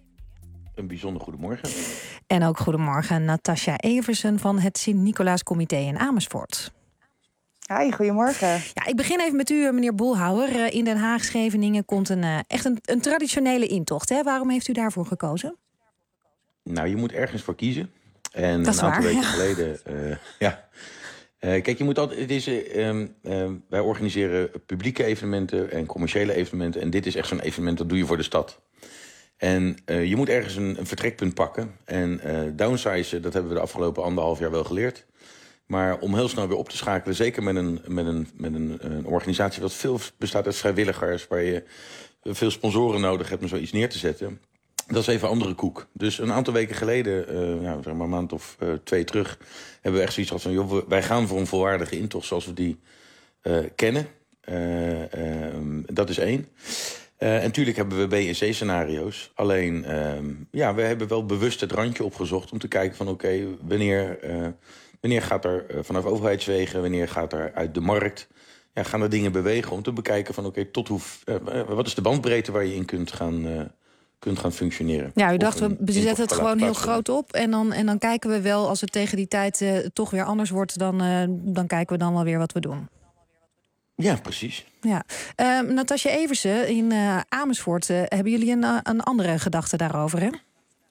Een bijzonder goedemorgen. En ook goedemorgen, Natasja Eversen van het Sint-Nicolaascomité in Amersfoort. Hi, goedemorgen. Ja, ik begin even met u, meneer Boelhouwer. In Den Haag, Scheveningen komt een, uh, echt een, een traditionele intocht. Hè? Waarom heeft u daarvoor gekozen? Nou, je moet ergens voor kiezen. En dat is een aantal waar, weken ja. geleden... Uh, ja. Uh, kijk, je moet altijd... Het is, uh, um, uh, wij organiseren publieke evenementen en commerciële evenementen. En dit is echt zo'n evenement, dat doe je voor de stad. En uh, je moet ergens een, een vertrekpunt pakken. En uh, downsizen, dat hebben we de afgelopen anderhalf jaar wel geleerd. Maar om heel snel weer op te schakelen, zeker met een, met een, met een, een organisatie wat veel bestaat uit vrijwilligers, waar je veel sponsoren nodig hebt om zoiets neer te zetten. Dat is even een andere koek. Dus een aantal weken geleden, uh, nou, zeg maar een maand of uh, twee terug, hebben we echt zoiets gehad van, joh, wij gaan voor een volwaardige intocht zoals we die uh, kennen. Uh, uh, dat is één. Uh, en natuurlijk hebben we B en C-scenario's. Alleen, uh, ja, we hebben wel bewust het randje opgezocht om te kijken van, oké, okay, wanneer... Uh, Wanneer gaat er uh, vanaf overheidswegen, wanneer gaat er uit de markt... Ja, gaan er dingen bewegen om te bekijken van... oké, okay, tot hoe, uh, wat is de bandbreedte waar je in kunt gaan, uh, kunt gaan functioneren. Ja, u dacht, we zetten het gewoon heel groot op... En dan, en dan kijken we wel, als het tegen die tijd uh, toch weer anders wordt... Dan, uh, dan kijken we dan wel weer wat we doen. Ja, precies. Ja. Uh, Natasja Eversen in uh, Amersfoort... Uh, hebben jullie een, een andere gedachte daarover, hè?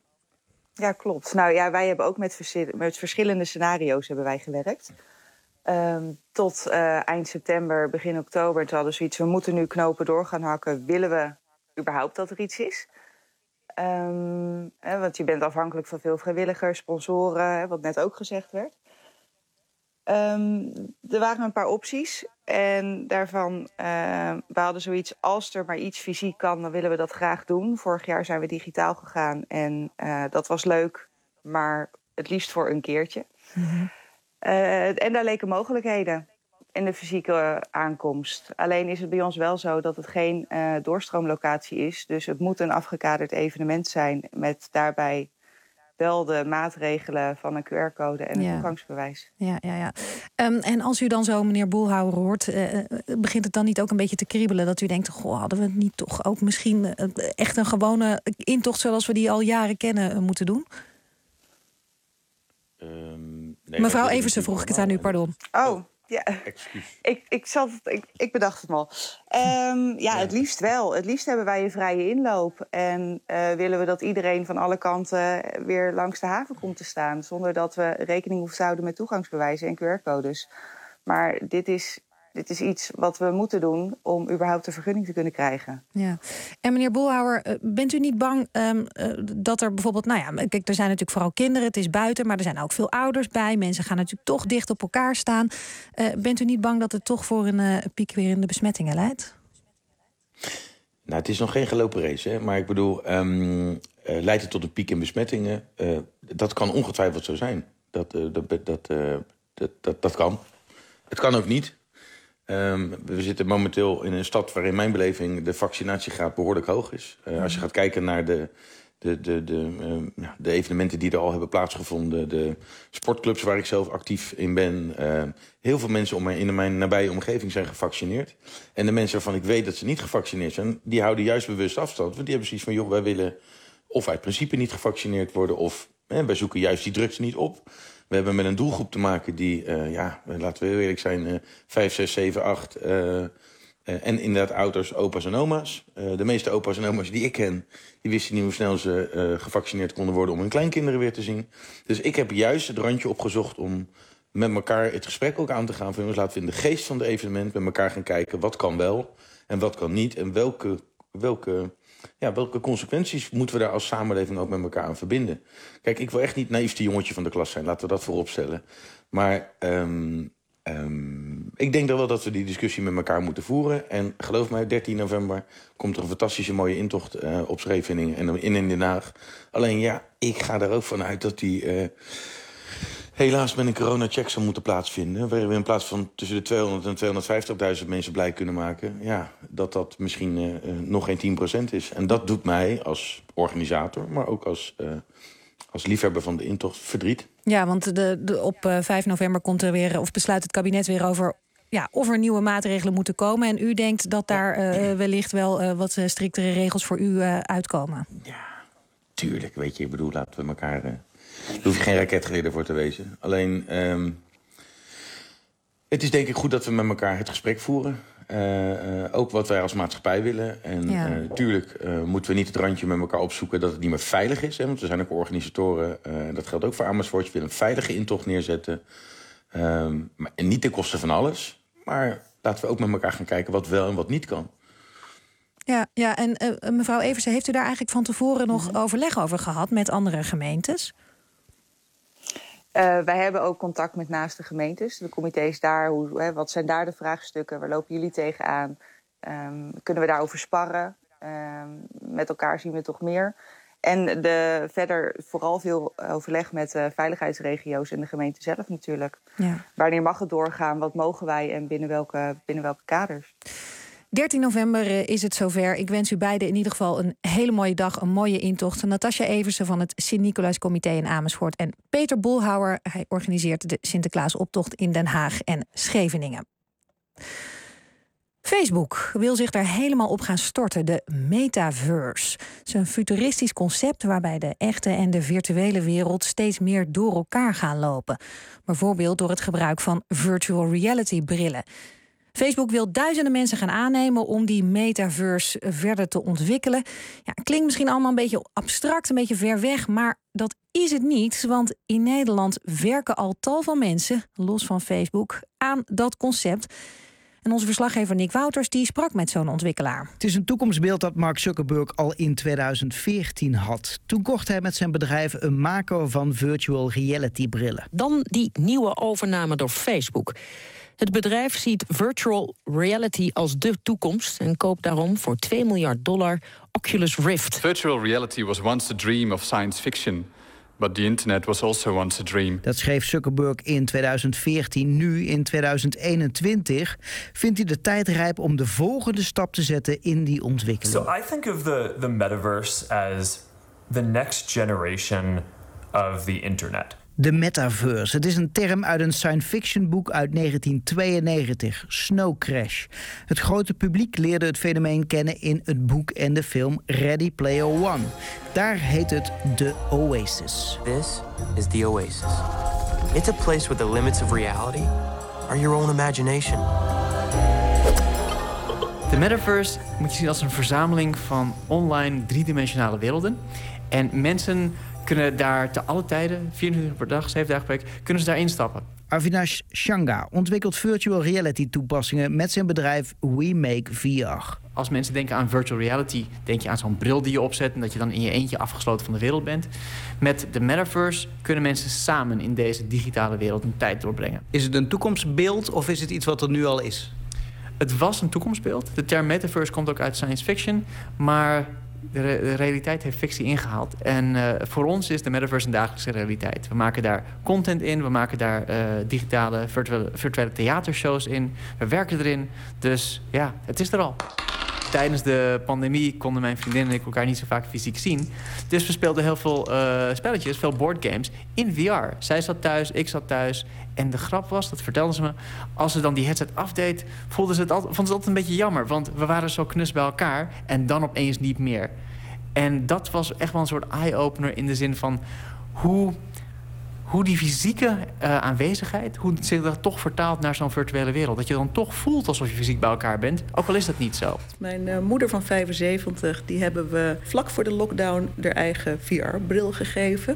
Ja, klopt. Nou ja, wij hebben ook met, vers- met verschillende scenario's hebben wij gewerkt. Um, tot uh, eind september, begin oktober. Toen hadden we zoiets, we moeten nu knopen door gaan hakken. Willen we überhaupt dat er iets is? Um, hè, want je bent afhankelijk van veel vrijwilligers, sponsoren, hè, wat net ook gezegd werd. Um, er waren een paar opties. En daarvan, uh, we hadden zoiets, als er maar iets fysiek kan, dan willen we dat graag doen. Vorig jaar zijn we digitaal gegaan en uh, dat was leuk, maar het liefst voor een keertje. Mm-hmm. Uh, en daar leken mogelijkheden in de fysieke aankomst. Alleen is het bij ons wel zo dat het geen uh, doorstroomlocatie is. Dus het moet een afgekaderd evenement zijn met daarbij wel de maatregelen van een Q R-code en een ja. toegangsbewijs. Ja, ja, ja. Um, en als u dan zo meneer Boelhouwer hoort, uh, begint het dan niet ook een beetje te kriebelen dat u denkt, goh, hadden we het niet toch ook misschien uh, echt een gewone intocht zoals we die al jaren kennen uh, moeten doen? Um, nee, Mevrouw Eversen, vroeg ik het aan u, pardon. Oh, ja. Excuus. Ik, ik, zat, ik, ik bedacht het al. Um, ja, ja, het liefst wel. Het liefst hebben wij een vrije inloop. En uh, willen we dat iedereen van alle kanten weer langs de haven komt te staan. Zonder dat we rekening hoeven te houden met toegangsbewijzen en Q R-codes. Maar dit is, dit is iets wat we moeten doen om überhaupt een vergunning te kunnen krijgen. Ja. En meneer Boelhouwer, bent u niet bang um, uh, dat er bijvoorbeeld... Nou ja, kijk, er zijn natuurlijk vooral kinderen, het is buiten... maar er zijn ook veel ouders bij. Mensen gaan natuurlijk toch dicht op elkaar staan. Uh, bent u niet bang dat het toch voor een uh, piek weer in de besmettingen leidt? Nou, het is nog geen gelopen race, hè? Maar ik bedoel, um, uh, leidt het tot een piek in besmettingen? Uh, dat kan ongetwijfeld zo zijn. Dat, uh, dat, dat, uh, dat, dat, dat kan. Het kan ook niet. Um, we zitten momenteel in een stad waarin mijn beleving de vaccinatiegraad behoorlijk hoog is. Uh, als je gaat kijken naar de, de, de, de, uh, de evenementen die er al hebben plaatsgevonden, de sportclubs waar ik zelf actief in ben. Uh, heel veel mensen om mij, in mijn nabije omgeving zijn gevaccineerd. En de mensen waarvan ik weet dat ze niet gevaccineerd zijn, die houden juist bewust afstand. Want die hebben zoiets van, joh, wij willen of uit principe niet gevaccineerd worden, of eh, wij zoeken juist die drukte niet op. We hebben met een doelgroep te maken die, uh, ja, laten we heel eerlijk zijn, uh, vijf, zes, zeven, acht... Uh, uh, en inderdaad ouders, opa's en oma's. Uh, de meeste opa's en oma's die ik ken, die wisten niet hoe snel ze uh, gevaccineerd konden worden om hun kleinkinderen weer te zien. Dus ik heb juist het randje opgezocht om met elkaar het gesprek ook aan te gaan. Van, jongens, laten we in de geest van het evenement met elkaar gaan kijken... wat kan wel en wat kan niet. En welke, welke, ja, welke consequenties moeten we daar als samenleving ook met elkaar aan verbinden. Kijk, ik wil echt niet het naïefste jongetje van de klas zijn. Laten we dat voorop stellen. Maar um, um, ik denk dan wel dat we die discussie met elkaar moeten voeren. En geloof mij, dertien november komt er een fantastische mooie intocht uh, op Scheveningen en in, in Den Haag. Alleen ja, ik ga er ook vanuit dat die... Uh, helaas met een corona-check zou moeten plaatsvinden... waar we in plaats van tussen de tweehonderd en tweehonderdvijftigduizend mensen blij kunnen maken... ja, dat dat misschien uh, nog geen tien procent is. En dat doet mij als organisator, maar ook als, uh, als liefhebber van de intocht verdriet. Ja, want de, de, op uh, vijf november komt er weer, of besluit het kabinet weer over... Ja, of er nieuwe maatregelen moeten komen. En u denkt dat daar uh, wellicht wel uh, wat striktere regels voor u uh, uitkomen. Ja, tuurlijk. Weet je, ik bedoel, laten we elkaar... Uh, Daar hoef je geen raketgeleerde voor te wezen. Alleen, um, het is denk ik goed dat we met elkaar het gesprek voeren. Uh, uh, ook wat wij als maatschappij willen. En ja. uh, tuurlijk uh, moeten we niet het randje met elkaar opzoeken dat het niet meer veilig is. Hè? Want we zijn ook organisatoren. Uh, dat geldt ook voor Amersfoort. Je wil een veilige intocht neerzetten. Um, maar, en niet ten koste van alles. Maar laten we ook met elkaar gaan kijken wat wel en wat niet kan. Ja, ja en uh, mevrouw Eversen, heeft u daar eigenlijk van tevoren nog mm-hmm. overleg over gehad met andere gemeentes? Uh, wij hebben ook contact met naaste gemeentes. De comité's daar, hoe, hè, wat zijn daar de vraagstukken? Waar lopen jullie tegenaan? Um, kunnen we daarover sparren? Um, met elkaar zien we toch meer. En de, verder vooral veel overleg met uh, veiligheidsregio's en de gemeente zelf natuurlijk. Ja. Wanneer mag het doorgaan? Wat mogen wij en binnen welke, binnen welke kaders? dertien november is het zover. Ik wens u beiden in ieder geval een hele mooie dag, een mooie intocht. Natasja Eversen van het Sint-Nicolaas-comité in Amersfoort... en Peter Boelhouwer, hij organiseert de Sinterklaasoptocht in Den Haag en Scheveningen. Facebook wil zich daar helemaal op gaan storten, de metaverse. Het is een futuristisch concept waarbij de echte en de virtuele wereld steeds meer door elkaar gaan lopen. Bijvoorbeeld door het gebruik van virtual reality brillen. Facebook wil duizenden mensen gaan aannemen om die metaverse verder te ontwikkelen. Ja, klinkt misschien allemaal een beetje abstract, een beetje ver weg, maar dat is het niet. Want in Nederland werken al tal van mensen, los van Facebook, aan dat concept. En onze verslaggever Nick Wouters die sprak met zo'n ontwikkelaar. Het is een toekomstbeeld dat Mark Zuckerberg al in tweeduizend veertien had. Toen kocht hij met zijn bedrijf een maker van virtual reality brillen. Dan die nieuwe overname door Facebook. Het bedrijf ziet virtual reality als de toekomst en koopt daarom voor twee miljard dollar Oculus Rift. Virtual reality was once a dream of science fiction. But the internet was also once a dream. Dat schreef Zuckerberg in tweeduizend veertien. Nu, in tweeduizend eenentwintig, vindt hij de tijd rijp om de volgende stap te zetten in die ontwikkeling. So I think of the, the metaverse as the next generation of the internet. De metaverse. Het is een term uit een science fiction boek uit negentien tweeënnegentig, Snow Crash. Het grote publiek leerde het fenomeen kennen in het boek en de film Ready Player One. Daar heet het The Oasis. This is the Oasis. It's a place where the limits of reality are your own imagination. De metaverse moet je zien als een verzameling van online driedimensionale werelden. En mensen kunnen daar te alle tijden, vierentwintig uur per dag, zeven dagen per week, kunnen ze daar instappen. Avinash Shanga ontwikkelt virtual reality toepassingen met zijn bedrijf We Make V R. Als mensen denken aan virtual reality, denk je aan zo'n bril die je opzet en dat je dan in je eentje afgesloten van de wereld bent. Met de metaverse kunnen mensen samen in deze digitale wereld een tijd doorbrengen. Is het een toekomstbeeld of is het iets wat er nu al is? Het was een toekomstbeeld. De term metaverse komt ook uit science fiction, maar de, re- de realiteit heeft fictie ingehaald. En uh, voor ons is de metaverse een dagelijkse realiteit. We maken daar content in, we maken daar uh, digitale, virtuele, virtuele theatershows in. We werken erin, dus ja, het is er al. Tijdens de pandemie konden mijn vriendin en ik elkaar niet zo vaak fysiek zien. Dus we speelden heel veel uh, spelletjes, veel boardgames in V R. Zij zat thuis, ik zat thuis. En de grap was, dat vertelden ze me, als ze dan die headset afdeed, voelden ze het altijd, vonden ze het altijd een beetje jammer. Want we waren zo knus bij elkaar en dan opeens niet meer. En dat was echt wel een soort eye-opener in de zin van hoe, hoe die fysieke uh, aanwezigheid, hoe het zich dat toch vertaalt naar zo'n virtuele wereld. Dat je dan toch voelt alsof je fysiek bij elkaar bent, ook al is dat niet zo. Mijn uh, moeder van vijfenzeventig, die hebben we vlak voor de lockdown haar eigen V R-bril gegeven.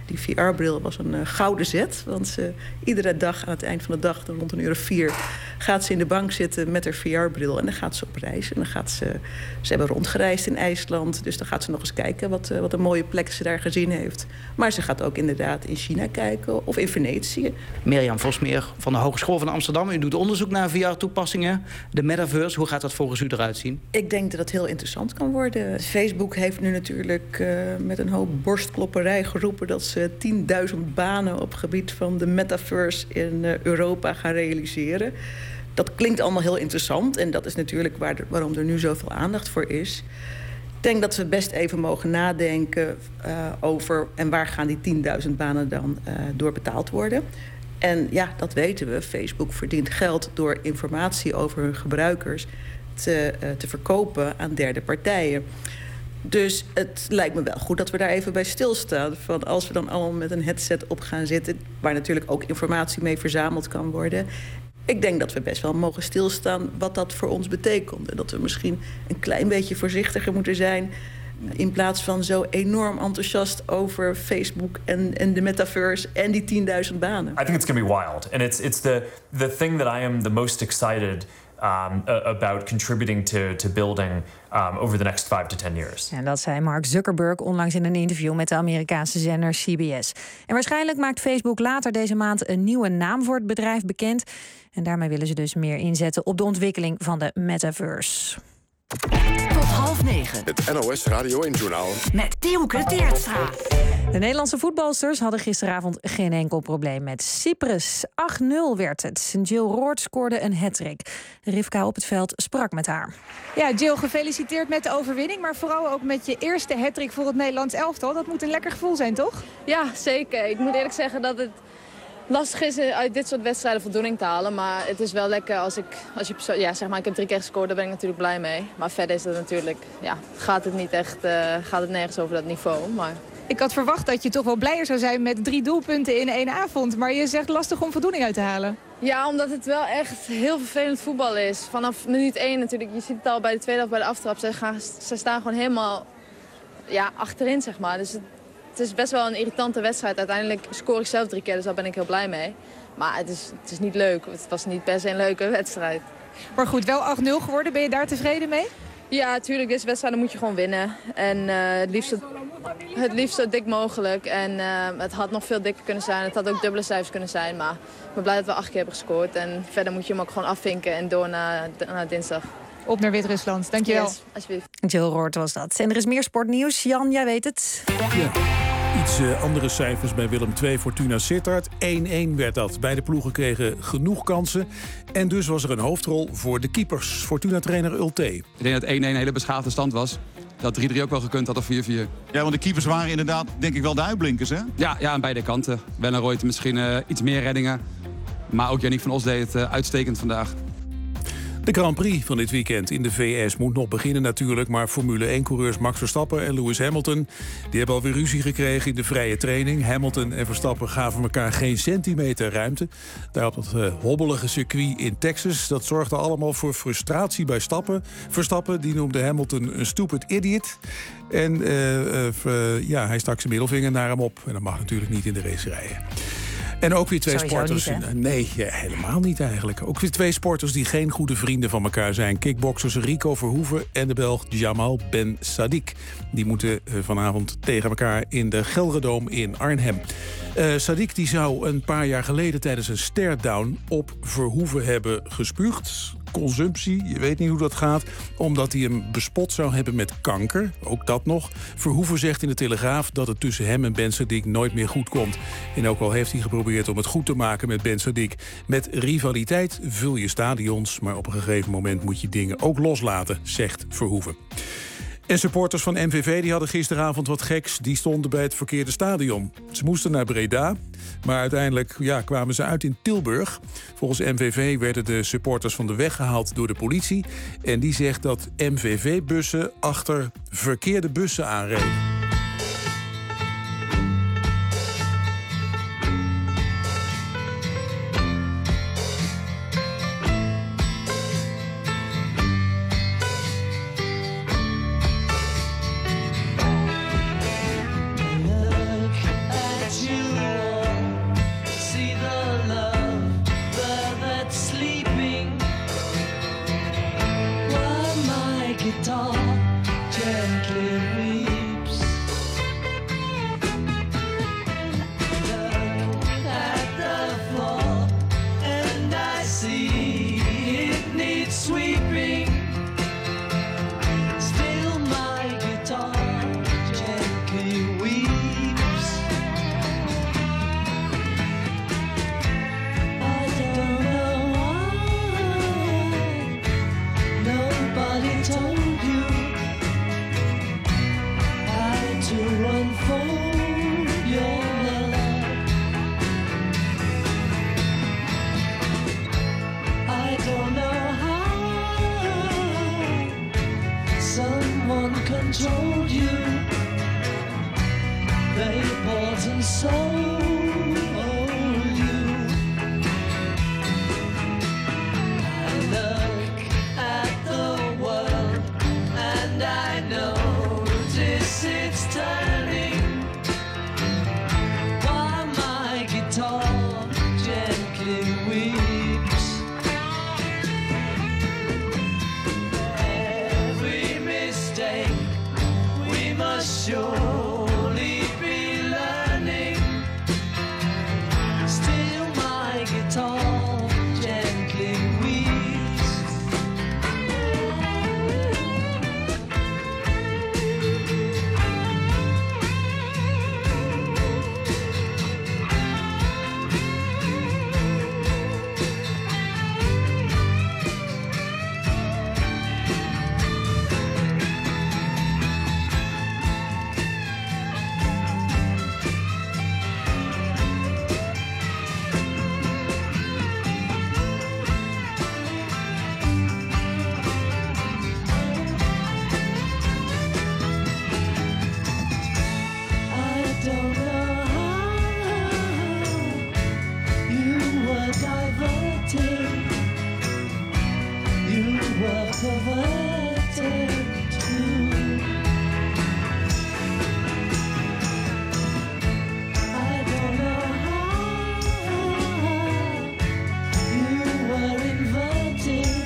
Die V R-bril was een uh, gouden zet. Want ze, iedere dag aan het eind van de dag, rond een uur of vier... gaat ze in de bank zitten met haar V R-bril. En dan gaat ze op reis. En dan gaat ze, ze hebben rondgereisd in IJsland. Dus dan gaat ze nog eens kijken wat, uh, wat een mooie plek ze daar gezien heeft. Maar ze gaat ook inderdaad in China kijken of in Venetië. Mirjam Vosmeer van de Hogeschool van Amsterdam. U doet onderzoek naar V R-toepassingen. De metaverse, hoe gaat dat volgens u eruit zien? Ik denk dat het heel interessant kan worden. Facebook heeft nu natuurlijk uh, met een hoop borstklopperij geroepen... dat ze tienduizend banen op het gebied van de metaverse in uh, Europa gaan realiseren. Dat klinkt allemaal heel interessant. En dat is natuurlijk waar de, waarom er nu zoveel aandacht voor is. Ik denk dat we best even mogen nadenken uh, over... en waar gaan die tienduizend banen dan uh, door betaald worden. En ja, dat weten we. Facebook verdient geld door informatie over hun gebruikers... te, uh, te verkopen aan derde partijen. Dus het lijkt me wel goed dat we daar even bij stilstaan. Van als we dan allemaal met een headset op gaan zitten... waar natuurlijk ook informatie mee verzameld kan worden... ik denk dat we best wel mogen stilstaan wat dat voor ons betekent. En dat we misschien een klein beetje voorzichtiger moeten zijn... in plaats van zo enorm enthousiast over Facebook en, en de metaverse... en die tienduizend banen. I think it's going to be wild. And it's, it's the, the thing that I am the most excited... Um, about contributing to, to building um, over the next five to ten years. En dat zei Mark Zuckerberg onlangs in een interview met de Amerikaanse zender C B S. En waarschijnlijk maakt Facebook later deze maand een nieuwe naam voor het bedrijf bekend. En daarmee willen ze dus meer inzetten op de ontwikkeling van de metaverse. Tot half negen. Het N O S Radio één-journaal. Met Tielke Teertstra. De Nederlandse voetbalsters hadden gisteravond geen enkel probleem met Cyprus. acht nul werd het. Jill Roord scoorde een hattrick. Rivka op het veld sprak met haar. Ja, Jill, gefeliciteerd met de overwinning. Maar vooral ook met je eerste hattrick voor het Nederlands elftal. Dat moet een lekker gevoel zijn, toch? Ja, zeker. Ik moet eerlijk zeggen dat het lastig is uit dit soort wedstrijden voldoening te halen. Maar het is wel lekker als ik... Als je, ja, zeg maar, ik heb drie keer gescoord, daar ben ik natuurlijk blij mee. Maar verder is het natuurlijk... Ja, gaat het niet echt... Uh, gaat het nergens over dat niveau. Maar... Ik had verwacht dat je toch wel blijer zou zijn met drie doelpunten in één avond. Maar je zegt lastig om voldoening uit te halen. Ja, omdat het wel echt heel vervelend voetbal is. Vanaf minuut één natuurlijk. Je ziet het al bij de tweede of bij de aftrap. Ze, gaan, ze staan gewoon helemaal ja, achterin, zeg maar. Dus het, het is best wel een irritante wedstrijd. Uiteindelijk scoor ik zelf drie keer, dus daar ben ik heel blij mee. Maar het is, het is niet leuk. Het was niet per se een leuke wedstrijd. Maar goed, wel acht nul geworden. Ben je daar tevreden mee? Ja, natuurlijk. Deze wedstrijden moet je gewoon winnen. En uh, het, liefst zo, het liefst zo dik mogelijk. En uh, het had nog veel dikker kunnen zijn. Het had ook dubbele cijfers kunnen zijn. Maar ik ben blij dat we acht keer hebben gescoord. En verder moet je hem ook gewoon afvinken en door naar, naar dinsdag. Op naar Wit-Rusland. Dankjewel. Yes, alsjeblieft. Jill Roord was dat. En er is meer sportnieuws. Jan, jij weet het. Ja. Iets uh, andere cijfers bij Willem twee Fortuna Sittard. één één werd dat. Beide ploegen kregen genoeg kansen. En dus was er een hoofdrol voor de keepers. Fortuna-trainer Ulte. Ik denk dat één één een hele beschaafde stand was. Dat drie drie ook wel gekund had of vier vier. Ja, want de keepers waren inderdaad, denk ik wel, de uitblinkers, hè? Ja, ja, aan beide kanten. Wellenrooyd misschien uh, iets meer reddingen. Maar ook Yannick van Os deed het uh, uitstekend vandaag. De Grand Prix van dit weekend in de V S moet nog beginnen natuurlijk... maar Formule één-coureurs Max Verstappen en Lewis Hamilton... die hebben alweer ruzie gekregen in de vrije training. Hamilton en Verstappen gaven elkaar geen centimeter ruimte. Daar op dat uh, hobbelige circuit in Texas. Dat zorgde allemaal voor frustratie bij Stappen. Verstappen die noemde Hamilton een stupid idiot. En uh, uh, ja, hij stak zijn middelvinger naar hem op. En dat mag natuurlijk niet in de racerij. En ook weer twee Sowieso sporters. Niet, nee, ja, helemaal niet eigenlijk. Ook weer twee sporters die geen goede vrienden van elkaar zijn. Kickboxers Rico Verhoeven en de Belg Jamal Ben Sadiq. Die moeten vanavond tegen elkaar in de Gelredome in Arnhem. Uh, Sadiq die zou een paar jaar geleden tijdens een stare-down op Verhoeven hebben gespuugd. Consumptie, je weet niet hoe dat gaat, omdat hij hem bespot zou hebben met kanker. Ook dat nog. Verhoeven zegt in de Telegraaf dat het tussen hem en Ben Sadiq nooit meer goed komt. En ook al heeft hij geprobeerd om het goed te maken met Ben Sadiq. Met rivaliteit vul je stadions, maar op een gegeven moment moet je dingen ook loslaten, zegt Verhoeven. En supporters van M V V die hadden gisteravond wat geks. Die stonden bij het verkeerde stadion. Ze moesten naar Breda, maar uiteindelijk ja, kwamen ze uit in Tilburg. Volgens M V V werden de supporters van de weg gehaald door de politie. En die zegt dat M V V-bussen achter verkeerde bussen aanreden. street sweeping. Still my guitar gently weeps. I don't know why nobody told you how to unfold your love. I don't know how someone controlled you. They bought and sold you. I look at the world and I notice it's turning. While my guitar gently weeps. Every mistake we must surely be learning. Still my guitar gently weeps. I don't know how you were diverted, you were perverted too. I don't know how you were inverted,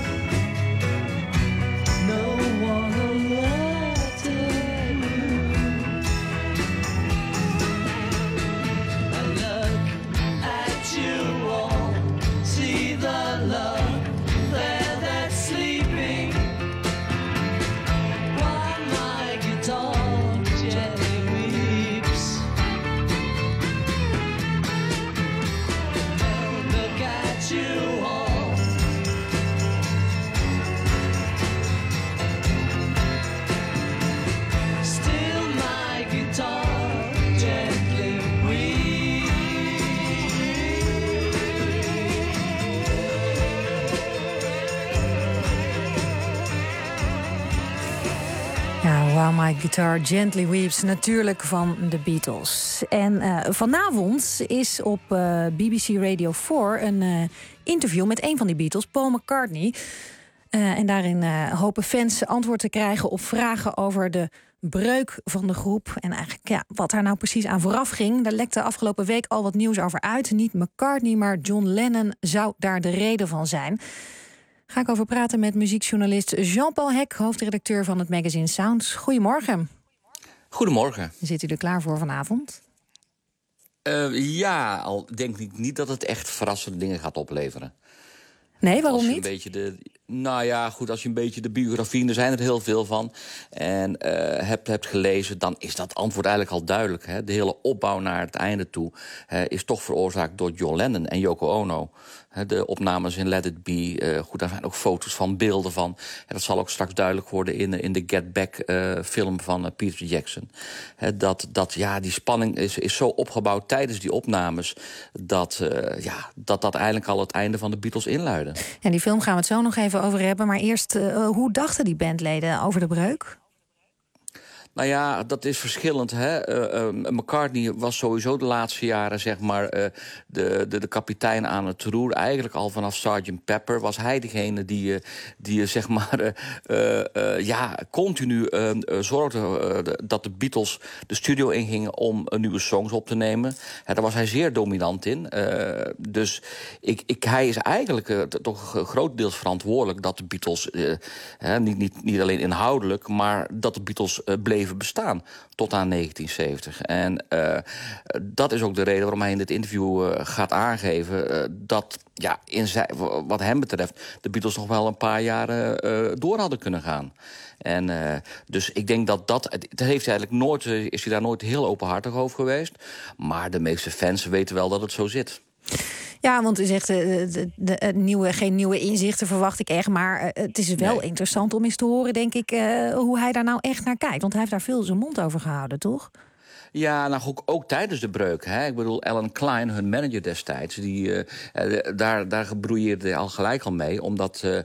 no one alerted you. I look at you all, see the love there that's sleeping. While my guitar gently weeps. Look at you all. Still my guitar gently weeps. Ja, While My Guitar Gently Weeps, natuurlijk van de Beatles. En uh, vanavond is op uh, B B C Radio vier een uh, interview met een van die Beatles, Paul McCartney. Uh, en daarin uh, hopen fans antwoord te krijgen op vragen over de breuk van de groep. En eigenlijk ja, wat daar nou precies aan vooraf ging. Daar lekte afgelopen week al wat nieuws over uit. Niet McCartney, maar John Lennon zou daar de reden van zijn. Ga ik over praten met muziekjournalist Jean-Paul Hek, hoofdredacteur van het magazine Sounds. Goedemorgen. Goedemorgen. Zit u er klaar voor vanavond? Uh, ja, al denk ik niet dat het echt verrassende dingen gaat opleveren. Nee, waarom als je niet? Een beetje de, nou ja, goed, als je een beetje de biografieën, er zijn er heel veel van, en uh, hebt, hebt gelezen, dan is dat antwoord eigenlijk al duidelijk. Hè? De hele opbouw naar het einde toe uh, is toch veroorzaakt door John Lennon en Yoko Ono. De opnames in Let It Be, uh, goed, daar zijn ook foto's van, beelden van. En dat zal ook straks duidelijk worden in, in de Get Back uh, film van uh, Peter Jackson. He, dat, dat, ja, die spanning is, is zo opgebouwd tijdens die opnames dat, uh, ja, dat dat eigenlijk al het einde van de Beatles inluidde. En die film gaan we het zo nog even over hebben. Maar eerst, uh, hoe dachten die bandleden over de breuk? Nou ja, dat is verschillend. Hè? Uh, uh, McCartney was sowieso de laatste jaren zeg maar, uh, de, de, de kapitein aan het roer. Eigenlijk al vanaf sergeant Pepper was hij degene die, uh, die uh, zeg maar, uh, uh, ja, continu uh, uh, zorgde uh, dat de Beatles de studio ingingen om uh, nieuwe songs op te nemen. Uh, daar was hij zeer dominant in. Uh, dus ik, ik, hij is eigenlijk uh, toch grotendeels verantwoordelijk dat de Beatles, uh, uh, niet, niet, niet alleen inhoudelijk, maar dat de Beatles uh, bleven blijven bestaan tot aan negentien zeventig. En uh, dat is ook de reden waarom hij in dit interview uh, gaat aangeven... Uh, dat ja, in zijn, wat hem betreft de Beatles nog wel een paar jaren uh, door hadden kunnen gaan. En uh, dus ik denk dat dat... Het heeft hij eigenlijk nooit, is hij daar nooit heel openhartig over geweest. Maar de meeste fans weten wel dat het zo zit. Ja, want u zegt, de, de, de, nieuwe, geen nieuwe inzichten verwacht ik echt. Maar uh, het is wel nee. interessant om eens te horen, denk ik... Uh, hoe hij daar nou echt naar kijkt. Want hij heeft daar veel zijn mond over gehouden, toch? Ja, nou ook, ook tijdens de breuk. Hè. Ik bedoel, Alan Klein, hun manager destijds... Die, uh, daar, daar gebrouilleerde hij al gelijk al mee... omdat uh, uh,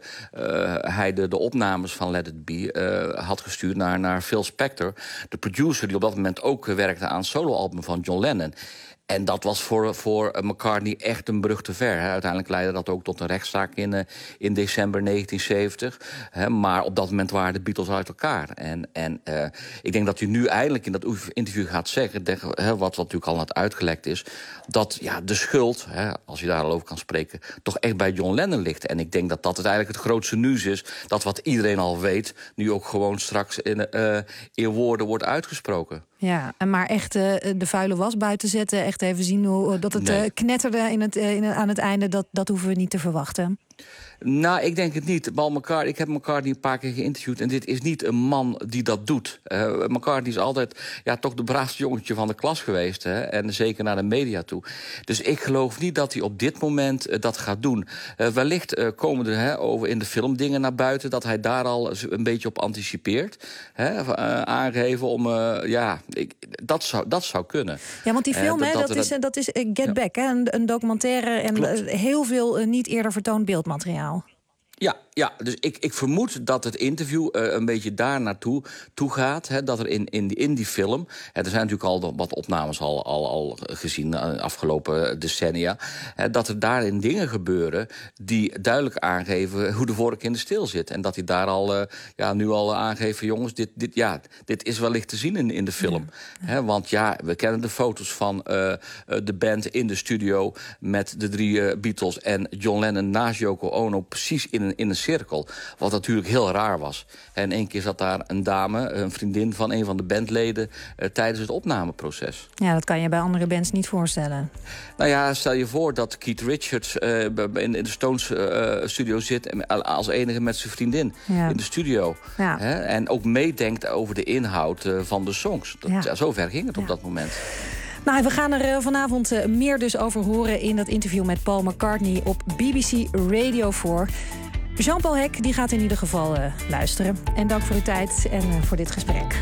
hij de, de opnames van Let It Be uh, had gestuurd naar, naar Phil Spector... de producer die op dat moment ook uh, werkte aan het soloalbum van John Lennon... En dat was voor, voor McCartney echt een brug te ver. Hè. Uiteindelijk leidde dat ook tot een rechtszaak in, uh, in december negentien zeventig. Hè. Maar op dat moment waren de Beatles uit elkaar. En, en uh, ik denk dat u nu eindelijk in dat interview gaat zeggen... De, hè, wat, wat natuurlijk al net uitgelekt is... dat ja, de schuld, hè, als je daar al over kan spreken... toch echt bij John Lennon ligt. En ik denk dat dat het eigenlijk het grootste nieuws is... dat wat iedereen al weet... nu ook gewoon straks in, uh, in woorden wordt uitgesproken. Ja, maar echt uh, de vuile was buiten zetten... echt even zien hoe, dat het nee. uh, knetterde in het, uh, in, aan het einde... Dat, dat hoeven we niet te verwachten. Nou, ik denk het niet. Paul McCartney, ik heb McCartney een paar keer geïnterviewd... en dit is niet een man die dat doet. Uh, McCartney is altijd ja, toch de braafste jongetje van de klas geweest. Hè? En zeker naar de media toe. Dus ik geloof niet dat hij op dit moment uh, dat gaat doen. Uh, wellicht uh, komen er hè, over in de film dingen naar buiten... dat hij daar al een beetje op anticipeert. Hè? Uh, aangeven om... Uh, ja, ik, dat, zou, dat zou kunnen. Ja, want die film, uh, dat, hè, dat, dat, is, dat is uh, Get ja. Back, hè? Een, een documentaire... en uh, heel veel uh, niet eerder vertoond beeldmateriaal. Ja, ja, dus ik, ik vermoed dat het interview uh, een beetje daar naartoe toe gaat. Hè, dat er in, in, die, in die film... Hè, er zijn natuurlijk al wat opnames al, al, al gezien de uh, afgelopen decennia... Hè, dat er daarin dingen gebeuren die duidelijk aangeven... hoe de vork in de steel zit. En dat hij daar al, uh, ja, nu al aangeeft... jongens, dit, dit, ja, dit is wellicht te zien in, in de film. Ja. Hè, want ja, we kennen de foto's van uh, de band in de studio... met de drie uh, Beatles en John Lennon naast Yoko Ono... precies in een, in een cirkel, wat natuurlijk heel raar was. En één keer zat daar een dame, een vriendin van een van de bandleden... Uh, tijdens het opnameproces. Ja, dat kan je bij andere bands niet voorstellen. Nou ja, stel je voor dat Keith Richards uh, in, in de Stones uh, studio zit... als enige met zijn vriendin ja. in de studio. Ja. Hè? En ook meedenkt over de inhoud uh, van de songs. Dat, ja. Ja, zo ver ging het ja. op dat moment. Nou, we gaan er vanavond meer dus over horen... in dat interview met Paul McCartney op B B C Radio four... Jean-Paul Hek die gaat in ieder geval uh, luisteren. En dank voor uw tijd en uh, voor dit gesprek.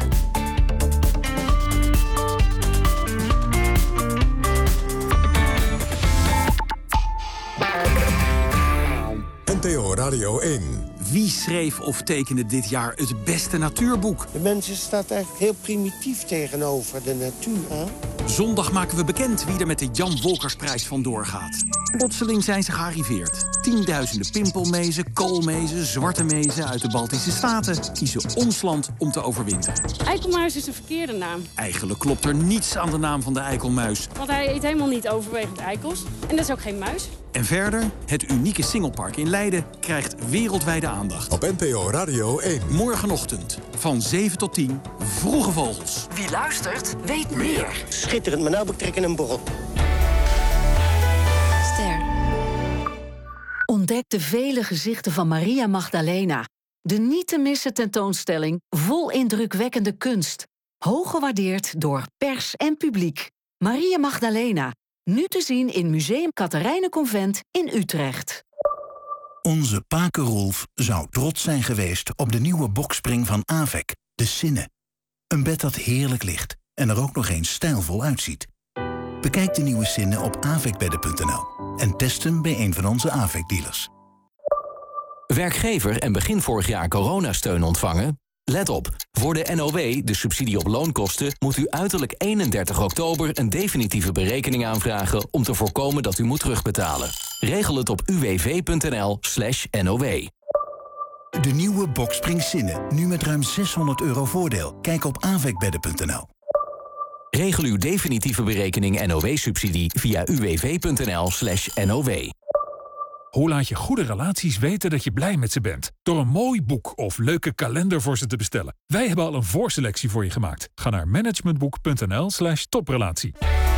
N P O Radio één. Wie schreef of tekende dit jaar het beste natuurboek? De mensen staat eigenlijk heel primitief tegenover de natuur. Hè? Zondag maken we bekend wie er met de Jan Wolkersprijs vandoor gaat. Plotseling zijn ze gearriveerd. Tienduizenden pimpelmezen, koolmezen, zwarte mezen uit de Baltische Staten... kiezen ons land om te overwinteren. Eikelmuis is de verkeerde naam. Eigenlijk klopt er niets aan de naam van de eikelmuis. Want hij eet helemaal niet overwegend eikels. En dat is ook geen muis. En verder, het unieke Singelpark in Leiden krijgt wereldwijde aandacht. Op N P O Radio één. Morgenochtend, van zeven tot tien, Vroege Vogels. Wie luistert, weet meer. Schitterend, maar nou betrek ik een borrel. Ster. Ontdek de vele gezichten van Maria Magdalena. De niet te missen tentoonstelling vol indrukwekkende kunst. Hoog gewaardeerd door pers en publiek. Maria Magdalena. Nu te zien in Museum Catharijnenconvent in Utrecht. Onze Pake Rolf zou trots zijn geweest op de nieuwe bokspring van Avec, de Cinne. Een bed dat heerlijk ligt en er ook nog eens stijlvol uitziet. Bekijk de nieuwe Cinne op avecbedden punt n l en test hem bij een van onze Avec-dealers. Werkgever en begin vorig jaar coronasteun ontvangen? Let op, voor de N O W, de subsidie op loonkosten... moet u uiterlijk eenendertig oktober een definitieve berekening aanvragen... om te voorkomen dat u moet terugbetalen. Regel het op u w v punt n l slash N O W. De nieuwe Boxspring Cinne, nu met ruim zeshonderd euro voordeel. Kijk op avecbedden punt n l. Regel uw definitieve berekening N O W-subsidie via u w v punt n l slash N O W. Hoe laat je goede relaties weten dat je blij met ze bent? Door een mooi boek of leuke kalender voor ze te bestellen. Wij hebben al een voorselectie voor je gemaakt. Ga naar managementboek.nl slash toprelatie.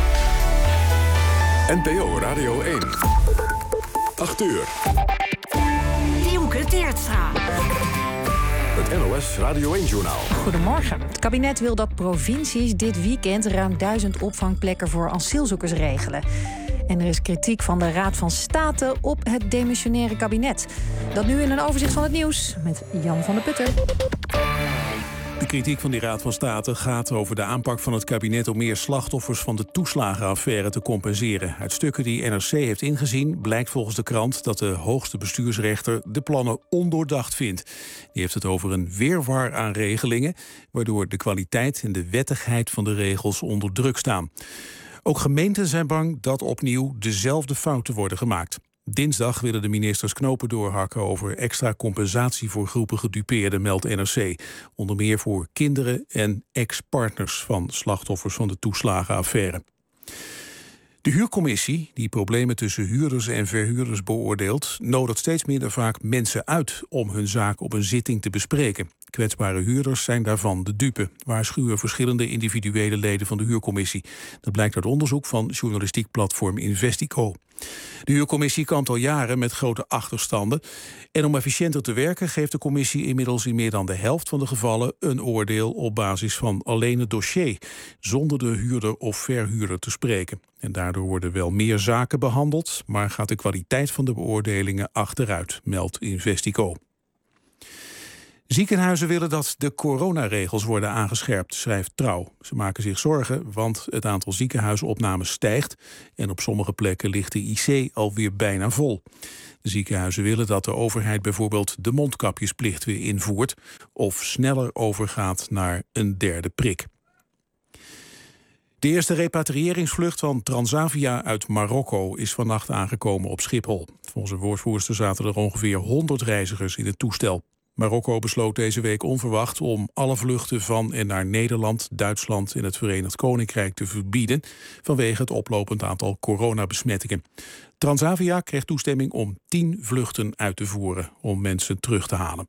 N P O Radio één. acht uur. Diemke Teertstra. Het N O S Radio één-journaal. Goedemorgen. Het kabinet wil dat provincies dit weekend ruim duizend opvangplekken voor asielzoekers regelen. En er is kritiek van de Raad van State op het demissionaire kabinet. Dat nu in een overzicht van het nieuws met Jan van der Putten. De kritiek van die Raad van State gaat over de aanpak van het kabinet om meer slachtoffers van de toeslagenaffaire te compenseren. Uit stukken die N R C heeft ingezien blijkt volgens de krant dat de hoogste bestuursrechter de plannen ondoordacht vindt. Die heeft het over een wirwar aan regelingen, waardoor de kwaliteit en de wettigheid van de regels onder druk staan. Ook gemeenten zijn bang dat opnieuw dezelfde fouten worden gemaakt. Dinsdag willen de ministers knopen doorhakken over extra compensatie voor groepen gedupeerden, meldt N R C. Onder meer voor kinderen en ex-partners van slachtoffers van de toeslagenaffaire. De huurcommissie, die problemen tussen huurders en verhuurders beoordeelt, nodigt steeds minder vaak mensen uit om hun zaak op een zitting te bespreken. Kwetsbare huurders zijn daarvan de dupe, waarschuwen verschillende individuele leden van de huurcommissie. Dat blijkt uit onderzoek van journalistiek platform Investico. De huurcommissie kampt al jaren met grote achterstanden. En om efficiënter te werken geeft de commissie inmiddels in meer dan de helft van de gevallen een oordeel op basis van alleen het dossier, zonder de huurder of verhuurder te spreken. En daardoor worden wel meer zaken behandeld, maar gaat de kwaliteit van de beoordelingen achteruit, meldt Investico. Ziekenhuizen willen dat de coronaregels worden aangescherpt, schrijft Trouw. Ze maken zich zorgen, want het aantal ziekenhuisopnames stijgt en op sommige plekken ligt de I C alweer bijna vol. De ziekenhuizen willen dat de overheid bijvoorbeeld de mondkapjesplicht weer invoert of sneller overgaat naar een derde prik. De eerste repatriëringsvlucht van Transavia uit Marokko is vannacht aangekomen op Schiphol. Volgens een woordvoerster zaten er ongeveer honderd reizigers in het toestel. Marokko besloot deze week onverwacht om alle vluchten van en naar Nederland, Duitsland en het Verenigd Koninkrijk te verbieden vanwege het oplopend aantal coronabesmettingen. Transavia kreeg toestemming om tien vluchten uit te voeren om mensen terug te halen.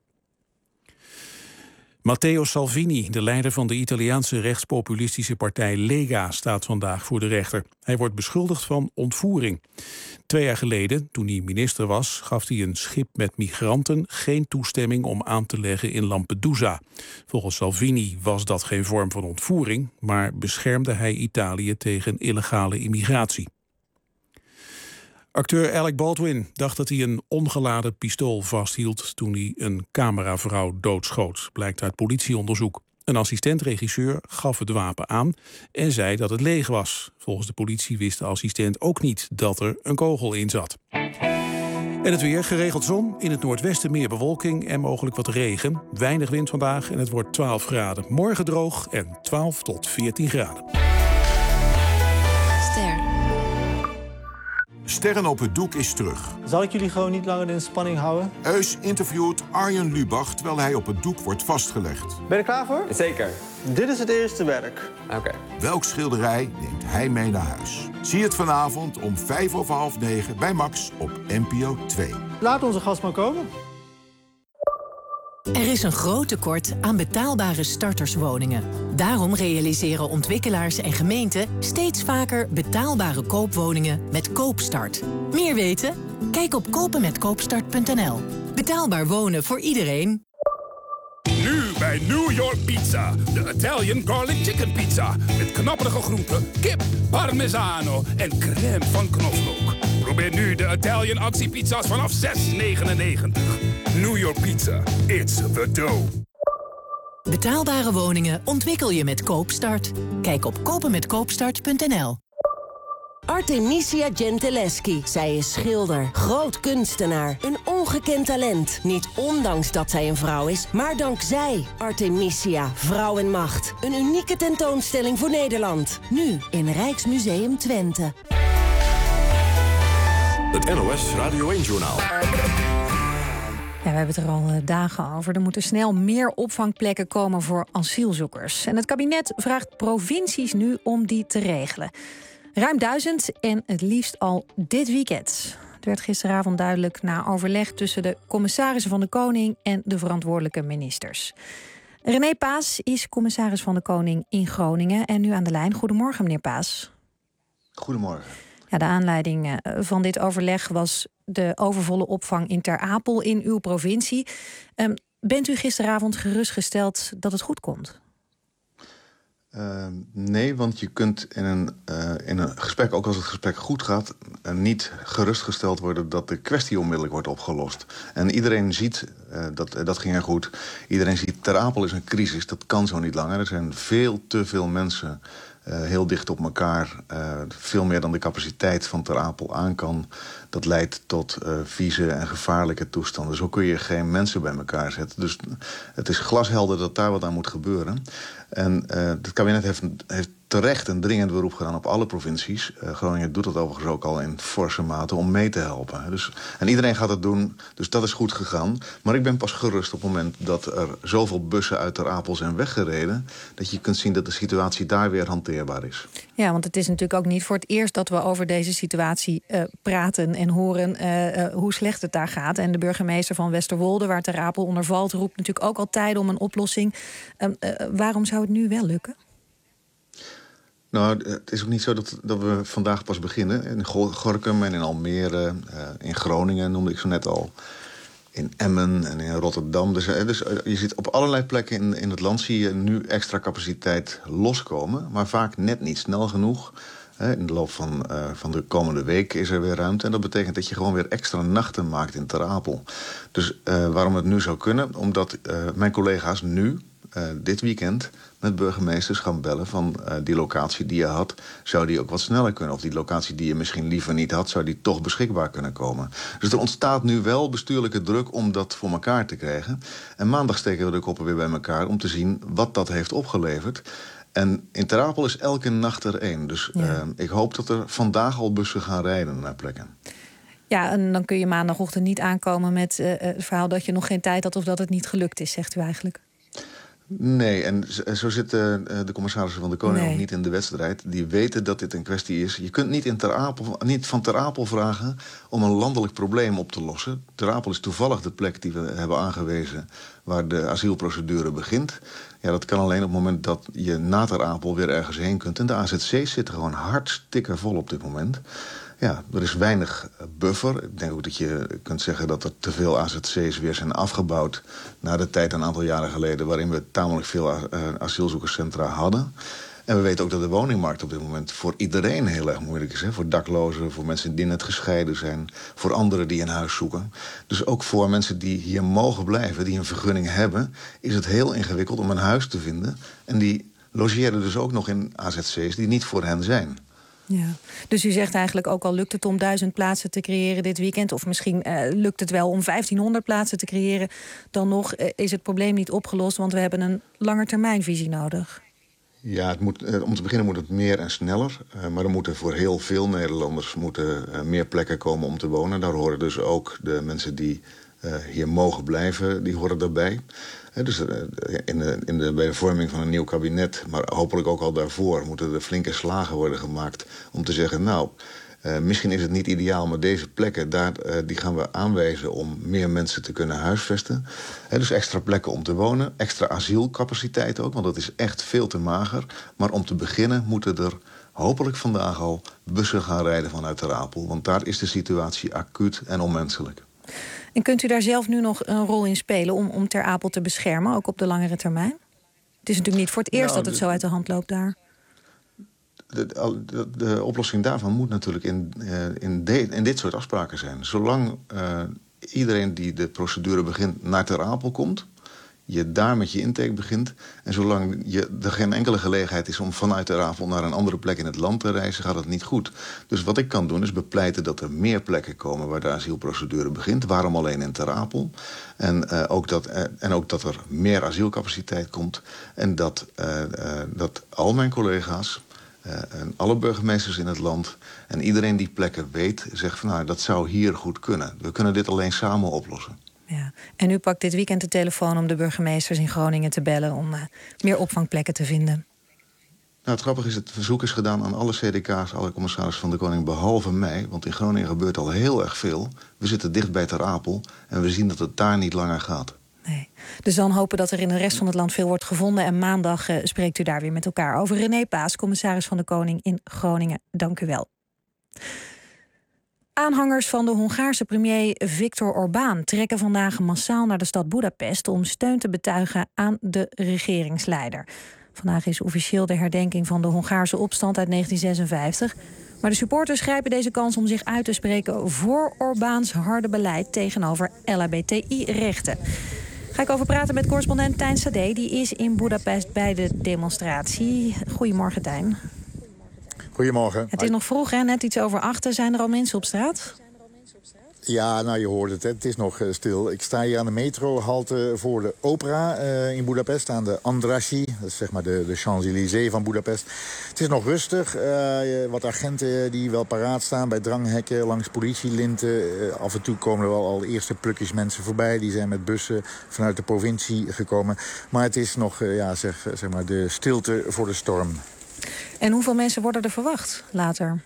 Matteo Salvini, de leider van de Italiaanse rechtspopulistische partij Lega, staat vandaag voor de rechter. Hij wordt beschuldigd van ontvoering. Twee jaar geleden, toen hij minister was, gaf hij een schip met migranten geen toestemming om aan te leggen in Lampedusa. Volgens Salvini was dat geen vorm van ontvoering, maar beschermde hij Italië tegen illegale immigratie. Acteur Alec Baldwin dacht dat hij een ongeladen pistool vasthield toen hij een cameravrouw doodschoot, blijkt uit politieonderzoek. Een assistent-regisseur gaf het wapen aan en zei dat het leeg was. Volgens de politie wist de assistent ook niet dat er een kogel in zat. En het weer, geregeld zon, in het noordwesten meer bewolking en mogelijk wat regen. Weinig wind vandaag en het wordt twaalf graden. Morgen droog en twaalf tot veertien graden. Ster. Sterren op het doek is terug. Zal ik jullie gewoon niet langer in spanning houden? Eus interviewt Arjen Lubach terwijl hij op het doek wordt vastgelegd. Ben je er klaar voor? Zeker. Dit is het eerste werk. Oké. Okay. Welk schilderij neemt hij mee naar huis? Zie het vanavond om vijf over half negen bij Max op N P O twee. Laat onze gast maar komen. Er is een groot tekort aan betaalbare starterswoningen. Daarom realiseren ontwikkelaars en gemeenten steeds vaker betaalbare koopwoningen met Koopstart. Meer weten? Kijk op kopen met koopstart punt n l. Betaalbaar wonen voor iedereen. Nu bij New York Pizza. De Italian Garlic Chicken Pizza. Met knapperige groenten, kip, parmesano en crème van knoflook. Probeer nu de Italian actiepizza's vanaf zes negenennegentig. New York Pizza. It's the dough. Betaalbare woningen ontwikkel je met Koopstart. Kijk op kopen met koopstart punt n l. Artemisia Gentileschi. Zij is schilder, groot kunstenaar, een ongekend talent. Niet ondanks dat zij een vrouw is, maar dankzij Artemisia, Vrouw en Macht. Een unieke tentoonstelling voor Nederland. Nu in Rijksmuseum Twente. Het N O S Radio één-journaal. Ja, we hebben het er al uh, dagen over. Er moeten snel meer opvangplekken komen voor asielzoekers. En het kabinet vraagt provincies nu om die te regelen. Ruim duizend en het liefst al dit weekend. Het werd gisteravond duidelijk na overleg tussen de commissarissen van de Koning en de verantwoordelijke ministers. René Paas is commissaris van de Koning in Groningen en nu aan de lijn. Goedemorgen, meneer Paas. Goedemorgen. Ja, de aanleiding van dit overleg was de overvolle opvang in Ter Apel in uw provincie. Um, bent u gisteravond gerustgesteld dat het goed komt? Uh, nee, want je kunt in een, uh, in een gesprek, ook als het gesprek goed gaat, uh, niet gerustgesteld worden dat de kwestie onmiddellijk wordt opgelost. En iedereen ziet, uh, dat, uh, dat ging er goed, iedereen ziet Ter Apel is een crisis, dat kan zo niet langer. Er zijn veel te veel mensen uh, heel dicht op elkaar, uh, veel meer dan de capaciteit van Ter Apel aan kan. Dat leidt tot uh, vieze en gevaarlijke toestanden. Zo kun je geen mensen bij elkaar zetten. Dus het is glashelder dat daar wat aan moet gebeuren. En uh, het kabinet heeft, heeft terecht een dringend beroep gedaan op alle provincies. Uh, Groningen doet dat overigens ook al in forse mate om mee te helpen. Dus, en iedereen gaat het doen, dus dat is goed gegaan. Maar ik ben pas gerust op het moment dat er zoveel bussen uit Ter Apel zijn weggereden, dat je kunt zien dat de situatie daar weer hanteerbaar is. Ja, want het is natuurlijk ook niet voor het eerst dat we over deze situatie uh, praten en horen uh, uh, hoe slecht het daar gaat. En de burgemeester van Westerwolde, waar Ter Apel onder valt, roept natuurlijk ook al tijden om een oplossing. Uh, uh, waarom zou het nu wel lukken? Nou, het is ook niet zo dat, dat we vandaag pas beginnen. In Gorinchem en in Almere, uh, in Groningen noemde ik zo net al. In Emmen en in Rotterdam. Dus, dus je ziet op allerlei plekken in, in het land zie je nu extra capaciteit loskomen. Maar vaak net niet snel genoeg. In de loop van, uh, van de komende week is er weer ruimte. En dat betekent dat je gewoon weer extra nachten maakt in Ter Apel. Dus uh, waarom het nu zou kunnen? Omdat uh, mijn collega's nu, uh, dit weekend, met burgemeesters gaan bellen van uh, die locatie die je had, zou die ook wat sneller kunnen? Of die locatie die je misschien liever niet had, zou die toch beschikbaar kunnen komen? Dus er ontstaat nu wel bestuurlijke druk om dat voor elkaar te krijgen. En maandag steken we de koppen weer bij elkaar om te zien wat dat heeft opgeleverd. En in Ter Apel is elke nacht er één. Dus ja. uh, ik hoop dat er vandaag al bussen gaan rijden naar plekken. Ja, en dan kun je maandagochtend niet aankomen met uh, het verhaal dat je nog geen tijd had of dat het niet gelukt is, zegt u eigenlijk. Nee, en zo zitten de commissarissen van de Koning nee. ook niet in de wedstrijd. Die weten dat dit een kwestie is. Je kunt niet, in Ter Apel, niet van Ter Apel vragen om een landelijk probleem op te lossen. Ter Apel is toevallig de plek die we hebben aangewezen waar de asielprocedure begint. Ja, dat kan alleen op het moment dat je na Ter Apel weer ergens heen kunt. En de A Z C's zitten gewoon hartstikke vol op dit moment. Ja, er is weinig buffer. Ik denk ook dat je kunt zeggen dat er te veel A Z C's weer zijn afgebouwd na de tijd een aantal jaren geleden waarin we tamelijk veel asielzoekerscentra hadden. En we weten ook dat de woningmarkt op dit moment voor iedereen heel erg moeilijk is. Hè? Voor daklozen, voor mensen die net gescheiden zijn, voor anderen die een huis zoeken. Dus ook voor mensen die hier mogen blijven, die een vergunning hebben, is het heel ingewikkeld om een huis te vinden. En die logeren dus ook nog in A Z C's die niet voor hen zijn. Ja. Dus u zegt eigenlijk ook al lukt het om duizend plaatsen te creëren dit weekend, of misschien uh, lukt het wel om vijftienhonderd plaatsen te creëren, dan nog uh, is het probleem niet opgelost, want we hebben een langetermijnvisie nodig. Ja, het moet, uh, om te beginnen moet het meer en sneller. Uh, maar er moeten voor heel veel Nederlanders moeten, uh, meer plekken komen om te wonen. Daar horen dus ook de mensen die uh, hier mogen blijven, die horen daarbij. He, dus uh, in de, in de, bij de vorming van een nieuw kabinet, maar hopelijk ook al daarvoor, moeten er flinke slagen worden gemaakt om te zeggen, nou, uh, misschien is het niet ideaal, maar deze plekken, daar, uh, die gaan we aanwijzen om meer mensen te kunnen huisvesten. He, dus extra plekken om te wonen, extra asielcapaciteit ook, want dat is echt veel te mager. Maar om te beginnen moeten er hopelijk vandaag al bussen gaan rijden vanuit Ter Apel, want daar is de situatie acuut en onmenselijk. En kunt u daar zelf nu nog een rol in spelen om, om Ter Apel te beschermen, ook op de langere termijn? Het is natuurlijk niet voor het eerst nou, dat het zo uit de hand loopt daar. De, de, de oplossing daarvan moet natuurlijk in, uh, in, de, in dit soort afspraken zijn. Zolang uh, iedereen die de procedure begint naar Ter Apel komt, je daar met je intake begint, en zolang je, er geen enkele gelegenheid is om vanuit Ter Apel naar een andere plek in het land te reizen, gaat het niet goed. Dus wat ik kan doen is bepleiten dat er meer plekken komen waar de asielprocedure begint. Waarom alleen in Ter Apel? En, uh, ook, dat, uh, en ook dat er meer asielcapaciteit komt. En dat, uh, uh, dat al mijn collega's uh, en alle burgemeesters in het land en iedereen die plekken weet, zegt van nou, dat zou hier goed kunnen. We kunnen dit alleen samen oplossen. Ja. En u pakt dit weekend de telefoon om de burgemeesters in Groningen te bellen om uh, meer opvangplekken te vinden. Nou, het grappige is, het verzoek is gedaan aan alle C D K's, alle commissarissen van de Koning, behalve mij. Want in Groningen gebeurt al heel erg veel. We zitten dicht bij Ter Apel en we zien dat het daar niet langer gaat. Nee. Dus dan hopen dat er in de rest van het land veel wordt gevonden. En maandag uh, spreekt u daar weer met elkaar over. René Paas, commissaris van de Koning in Groningen. Dank u wel. Aanhangers van de Hongaarse premier Viktor Orbán trekken vandaag massaal naar de stad Boedapest om steun te betuigen aan de regeringsleider. Vandaag is officieel de herdenking van de Hongaarse opstand uit negentien zesenvijftig. Maar de supporters grijpen deze kans om zich uit te spreken voor Orbáns harde beleid tegenover L H B T I-rechten. Ga ik over praten met correspondent Tijn Sade. Die is in Boedapest bij de demonstratie. Goedemorgen, Tijn. Goedemorgen. Het is nog vroeg, hè? Net iets over achter. Zijn er al mensen op straat? Ja, nou je hoort het, hè. Het is nog uh, stil. Ik sta hier aan de metrohalte voor de opera uh, in Boedapest, aan de Andrássy. Dat is zeg maar de, de Champs-Élysées van Boedapest. Het is nog rustig. Uh, wat agenten die wel paraat staan bij dranghekken langs politielinten. Uh, af en toe komen er wel al eerste plukjes mensen voorbij. Die zijn met bussen vanuit de provincie gekomen. Maar het is nog uh, ja, zeg, zeg maar de stilte voor de storm. En hoeveel mensen worden er verwacht later?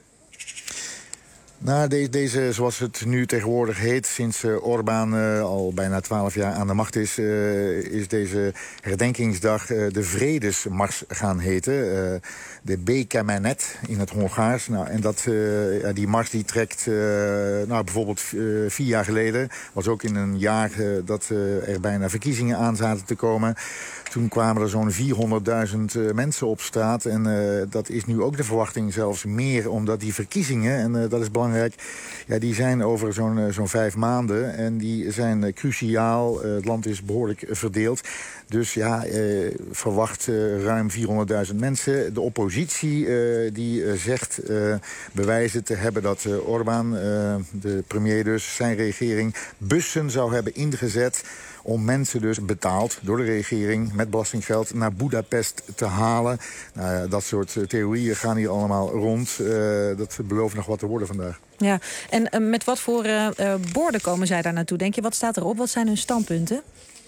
Nou, deze, deze, zoals het nu tegenwoordig heet, sinds uh, Orbán uh, al bijna twaalf jaar aan de macht is, uh, is deze herdenkingsdag uh, de Vredesmars gaan heten. Uh, de Békemenet in het Hongaars. Nou, en dat, uh, ja, die mars die trekt, uh, nou, bijvoorbeeld uh, vier jaar geleden, was ook in een jaar uh, dat uh, er bijna verkiezingen aan zaten te komen. Toen kwamen er zo'n vierhonderdduizend uh, mensen op straat. En uh, dat is nu ook de verwachting zelfs meer, omdat die verkiezingen, en uh, dat is belangrijk, ja, die zijn over zo'n uh, zo'n vijf maanden. En die zijn uh, cruciaal. Uh, het land is behoorlijk uh, verdeeld. Dus ja, uh, verwacht uh, ruim vierhonderdduizend mensen. De oppositie uh, die uh, zegt uh, bewijzen te hebben dat uh, Orbán, uh, de premier dus, zijn regering, bussen zou hebben ingezet om mensen dus betaald door de regering met belastinggeld naar Boedapest te halen. Nou ja, dat soort uh, theorieën gaan hier allemaal rond. Uh, dat belooft nog wat te worden vandaag. Ja, en uh, met wat voor uh, uh, borden komen zij daar naartoe, denk je? Wat staat erop? Wat zijn hun standpunten?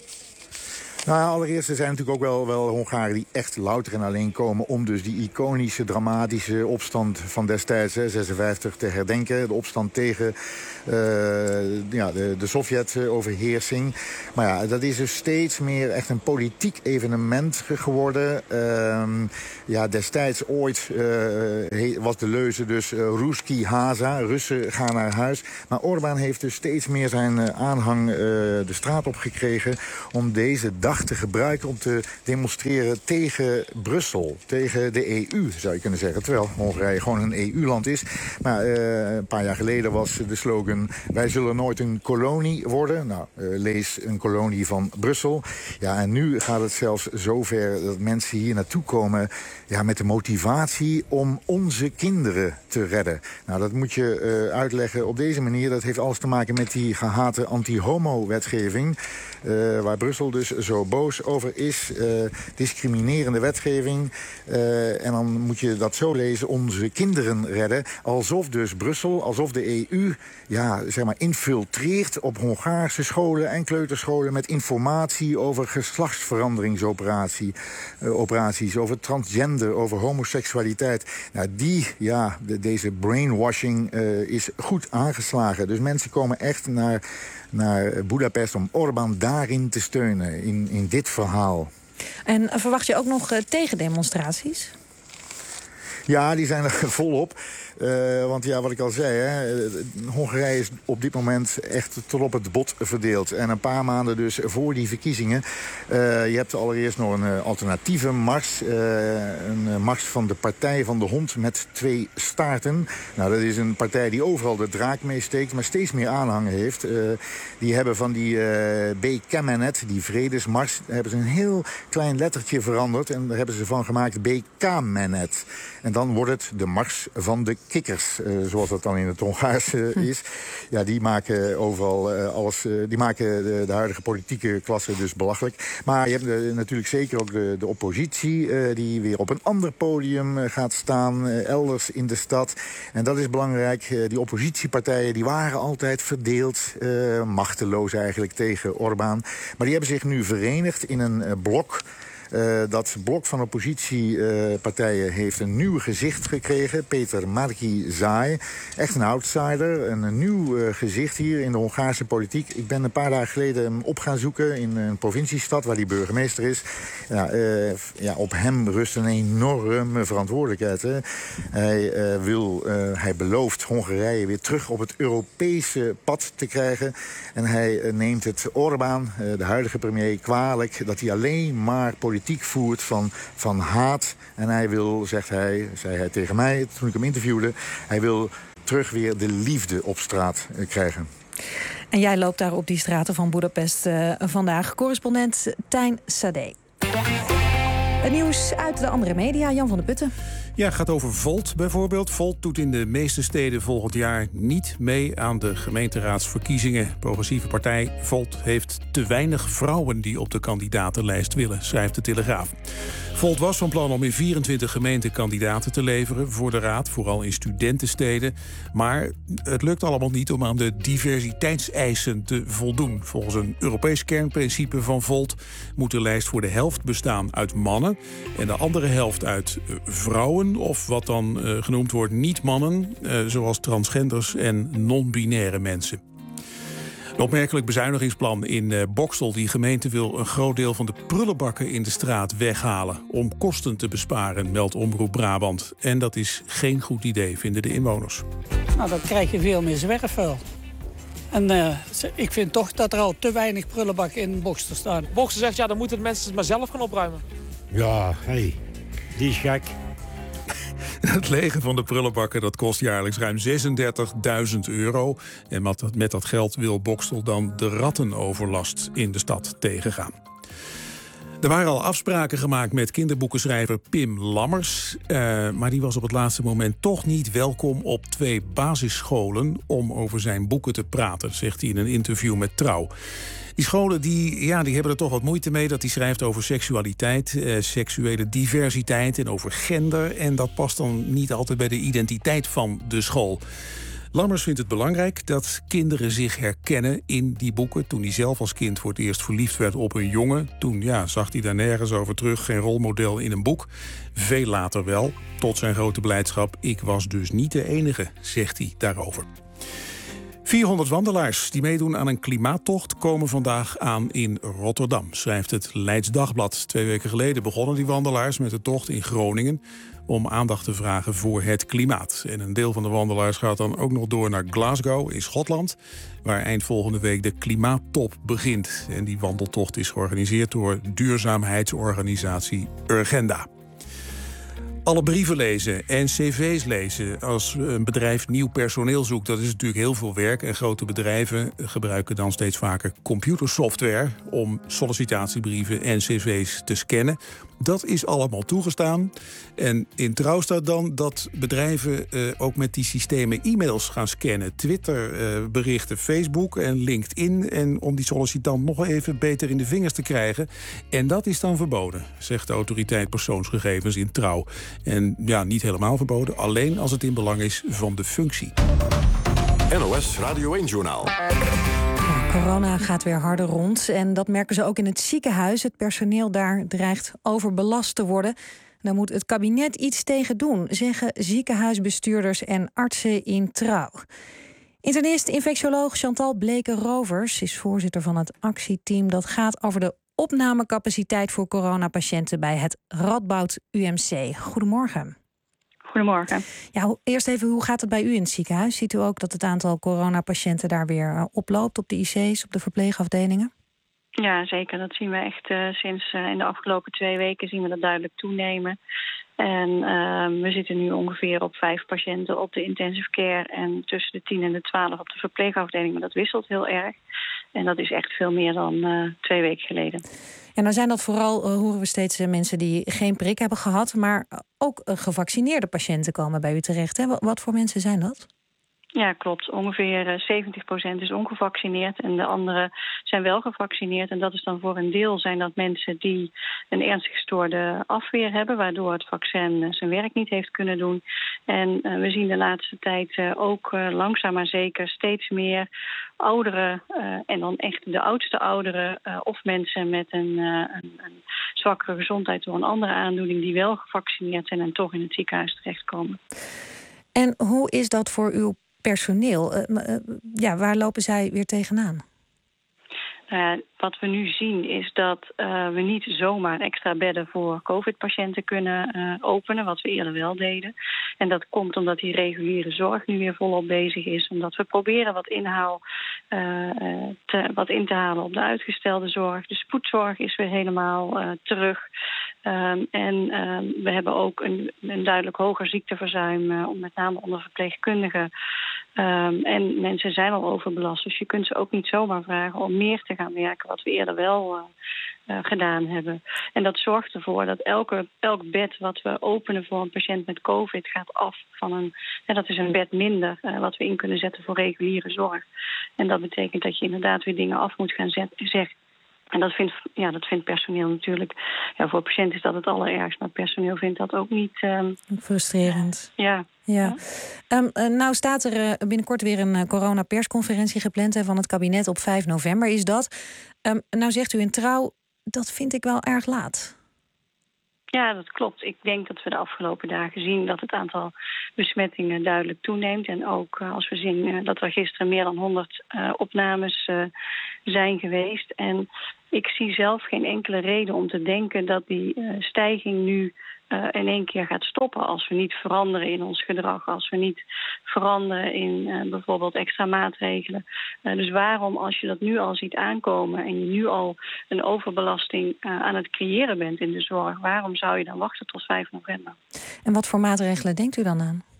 Nou ja, allereerst er zijn natuurlijk ook wel, wel Hongaren die echt louter en alleen komen om dus die iconische, dramatische opstand van destijds, hè, zesenvijftig, te herdenken. De opstand tegen uh, ja, de, de Sovjet-overheersing. Maar ja, dat is dus steeds meer echt een politiek evenement geworden. Uh, ja, destijds ooit uh, was de leuze dus uh, Ruski Haza, Russen gaan naar huis. Maar Orbán heeft dus steeds meer zijn uh, aanhang uh, de straat op gekregen om deze dag te gebruiken om te demonstreren tegen Brussel, tegen de E U, zou je kunnen zeggen. Terwijl Hongarije gewoon een E U-land is. Maar uh, een paar jaar geleden was de slogan: wij zullen nooit een kolonie worden. Nou, uh, lees een kolonie van Brussel. Ja, en nu gaat het zelfs zover dat mensen hier naartoe komen, ja, met de motivatie om onze kinderen te redden. Nou, dat moet je uh, uitleggen op deze manier. Dat heeft alles te maken met die gehate anti-homo-wetgeving, Uh, waar Brussel dus zo boos over is. Uh, discriminerende wetgeving. Uh, en dan moet je dat zo lezen: onze kinderen redden. Alsof dus Brussel, alsof de E U, ja, zeg maar, infiltreert op Hongaarse scholen en kleuterscholen met informatie over geslachtsveranderingsoperatie, uh, operaties, over transgender, over homoseksualiteit. Nou, die, ja, de, deze brainwashing uh, is goed aangeslagen. Dus mensen komen echt naar, naar Boedapest om Orbán daarin te steunen, in, in dit verhaal. En verwacht je ook nog uh, tegendemonstraties? Ja, die zijn er volop. Uh, want ja, wat ik al zei, hè, Hongarije is op dit moment echt tot op het bot verdeeld. En een paar maanden dus voor die verkiezingen. Uh, je hebt allereerst nog een uh, alternatieve mars. Uh, een uh, mars van de Partij van de Hond met twee staarten. Nou, dat is een partij die overal de draak mee steekt, maar steeds meer aanhang heeft. Uh, die hebben van die uh, Békemenet, die vredesmars, daar hebben ze een heel klein lettertje veranderd. En daar hebben ze van gemaakt Békemenet. En dan wordt het de mars van de kikkers, uh, zoals dat dan in het Hongaars uh, is. Ja, die maken overal uh, alles, uh, die maken de, de huidige politieke klasse dus belachelijk. Maar je hebt uh, natuurlijk zeker ook de, de oppositie, uh, die weer op een ander podium uh, gaat staan, uh, elders in de stad. En dat is belangrijk. Uh, die oppositiepartijen, die waren altijd verdeeld, uh, machteloos eigenlijk tegen Orbán. Maar die hebben zich nu verenigd in een uh, blok. Uh, dat blok van oppositiepartijen uh, heeft een nieuw gezicht gekregen. Peter Marki-Zai, echt een outsider. Een, een nieuw uh, gezicht hier in de Hongaarse politiek. Ik ben een paar dagen geleden hem op gaan zoeken in een provinciestad waar hij burgemeester is. Ja, uh, ja, op hem rust een enorme verantwoordelijkheid. Hè. Hij, uh, wil, uh, hij belooft Hongarije weer terug op het Europese pad te krijgen. En hij uh, neemt het Orbán, uh, de huidige premier, kwalijk dat hij alleen maar politiek voert van, van haat. En hij wil, zegt hij, zei hij tegen mij toen ik hem interviewde, hij wil terug weer de liefde op straat uh, krijgen. En jij loopt daar op die straten van Boedapest uh, vandaag. Correspondent Tijn Sade. Het nieuws uit de andere media, Jan van der Putten. Ja, het gaat over Volt bijvoorbeeld. Volt doet in de meeste steden volgend jaar niet mee aan de gemeenteraadsverkiezingen. Progressieve partij Volt heeft te weinig vrouwen die op de kandidatenlijst willen, schrijft de Telegraaf. Volt was van plan om in vierentwintig gemeenten kandidaten te leveren voor de raad, vooral in studentensteden. Maar het lukt allemaal niet om aan de diversiteitseisen te voldoen. Volgens een Europees kernprincipe van Volt moet de lijst voor de helft bestaan uit mannen en de andere helft uit vrouwen, of wat dan uh, genoemd wordt niet-mannen, uh, zoals transgenders en non-binaire mensen. Een opmerkelijk bezuinigingsplan in uh, Boxtel. Die gemeente wil een groot deel van de prullenbakken in de straat weghalen om kosten te besparen, meldt Omroep Brabant. En dat is geen goed idee, vinden de inwoners. Nou, dan krijg je veel meer zwerfvuil. En uh, ik vind toch dat er al te weinig prullenbakken in Boxtel staan. Boxtel zegt, ja, dan moeten de mensen het maar zelf gaan opruimen. Ja, hé, hey, die is gek. Het legen van de prullenbakken dat kost jaarlijks ruim zesendertigduizend euro. En met dat, met dat geld wil Boxtel dan de rattenoverlast in de stad tegengaan. Er waren al afspraken gemaakt met kinderboekenschrijver Pim Lammers. Uh, maar die was op het laatste moment toch niet welkom op twee basisscholen om over zijn boeken te praten, zegt hij in een interview met Trouw. Die scholen die, ja, die hebben er toch wat moeite mee dat hij schrijft over seksualiteit, eh, seksuele diversiteit en over gender. En dat past dan niet altijd bij de identiteit van de school. Lammers vindt het belangrijk dat kinderen zich herkennen in die boeken. Toen hij zelf als kind voor het eerst verliefd werd op een jongen, toen ja, zag hij daar nergens over terug, geen rolmodel in een boek. Veel later wel, tot zijn grote blijdschap. Ik was dus niet de enige, zegt hij daarover. vierhonderd wandelaars die meedoen aan een klimaattocht komen vandaag aan in Rotterdam, schrijft het Leids Dagblad. Twee weken geleden begonnen die wandelaars met de tocht in Groningen om aandacht te vragen voor het klimaat. En een deel van de wandelaars gaat dan ook nog door naar Glasgow in Schotland, waar eind volgende week de klimaattop begint. En die wandeltocht is georganiseerd door duurzaamheidsorganisatie Urgenda. Alle brieven lezen en cv's lezen als een bedrijf nieuw personeel zoekt. Dat is natuurlijk heel veel werk. En grote bedrijven gebruiken dan steeds vaker computersoftware om sollicitatiebrieven en cv's te scannen. Dat is allemaal toegestaan. En in Trouw staat dan dat bedrijven uh, ook met die systemen e-mails gaan scannen. Twitter, uh, berichten, Facebook en LinkedIn. En om die sollicitant nog even beter in de vingers te krijgen. En dat is dan verboden, zegt de autoriteit persoonsgegevens in Trouw. En ja, niet helemaal verboden, alleen als het in belang is van de functie. N O S Radio één-journaal. Corona gaat weer harder rond en dat merken ze ook in het ziekenhuis. Het personeel daar dreigt overbelast te worden. Daar moet het kabinet iets tegen doen, zeggen ziekenhuisbestuurders en artsen in Trouw. Internist, infectioloog Chantal Bleken-Rovers is voorzitter van het actieteam dat gaat over de opnamecapaciteit voor coronapatiënten bij het Radboud U M C. Goedemorgen. Goedemorgen. Ja, eerst even, hoe gaat het bij u in het ziekenhuis? Ziet u ook dat het aantal coronapatiënten daar weer oploopt op de I C's, op de verpleegafdelingen? Ja, zeker. Dat zien we echt uh, sinds uh, in de afgelopen twee weken zien we dat duidelijk toenemen. En uh, we zitten nu ongeveer op vijf patiënten op de intensive care en tussen de tien en de twaalf op de verpleegafdeling. Maar dat wisselt heel erg. En dat is echt veel meer dan uh, twee weken geleden. En dan zijn dat vooral, uh, horen we steeds, uh, mensen die geen prik hebben gehad. Maar ook uh, gevaccineerde patiënten komen bij u terecht. Hè? Wat, wat voor mensen zijn dat? Ja, klopt. Ongeveer zeventig procent is ongevaccineerd en de anderen zijn wel gevaccineerd. En dat is dan voor een deel zijn dat mensen die een ernstig gestoorde afweer hebben, waardoor het vaccin zijn werk niet heeft kunnen doen. En uh, we zien de laatste tijd uh, ook uh, langzaam maar zeker steeds meer ouderen uh, en dan echt de oudste ouderen uh, of mensen met een, uh, een, een zwakkere gezondheid door een andere aandoening die wel gevaccineerd zijn en toch in het ziekenhuis terechtkomen. En hoe is dat voor uw personeel? Uh, uh, ja, waar lopen zij weer tegenaan? Uh, wat we nu zien is dat uh, we niet zomaar extra bedden voor COVID-patiënten kunnen uh, openen, wat we eerder wel deden. En dat komt omdat die reguliere zorg nu weer volop bezig is. Omdat we proberen wat, inhaal, uh, te, wat in te halen op de uitgestelde zorg. De spoedzorg is weer helemaal uh, terug. Um, en um, we hebben ook een, een duidelijk hoger ziekteverzuim, uh, met name onder verpleegkundigen. Um, en mensen zijn al overbelast, dus je kunt ze ook niet zomaar vragen om meer te gaan werken, wat we eerder wel uh, uh, gedaan hebben. En dat zorgt ervoor dat elke, elk bed wat we openen voor een patiënt met COVID gaat af van een, en dat is een bed minder uh, wat we in kunnen zetten voor reguliere zorg. En dat betekent dat je inderdaad weer dingen af moet gaan zetten, zeggen. En dat vindt, ja, dat vindt personeel natuurlijk. Ja, voor patiënten is dat het allerergst, maar personeel vindt dat ook niet. Um, Frustrerend. Ja. Ja. Um, uh, nou staat er uh, binnenkort weer een uh, coronapersconferentie gepland hè, van het kabinet op vijf november is dat. Um, nou zegt u in Trouw, dat vind ik wel erg laat. Ja, dat klopt. Ik denk dat we de afgelopen dagen zien dat het aantal besmettingen duidelijk toeneemt. En ook uh, als we zien uh, dat er gisteren meer dan honderd uh, opnames uh, zijn geweest. En ik zie zelf geen enkele reden om te denken dat die uh, stijging nu uh, in één keer gaat stoppen. Als we niet veranderen in ons gedrag. Als we niet veranderen in uh, bijvoorbeeld extra maatregelen. Uh, dus waarom, als je dat nu al ziet aankomen en je nu al een overbelasting uh, aan het creëren bent in de zorg, waarom zou je dan wachten tot vijf november? En wat voor maatregelen denkt u dan aan?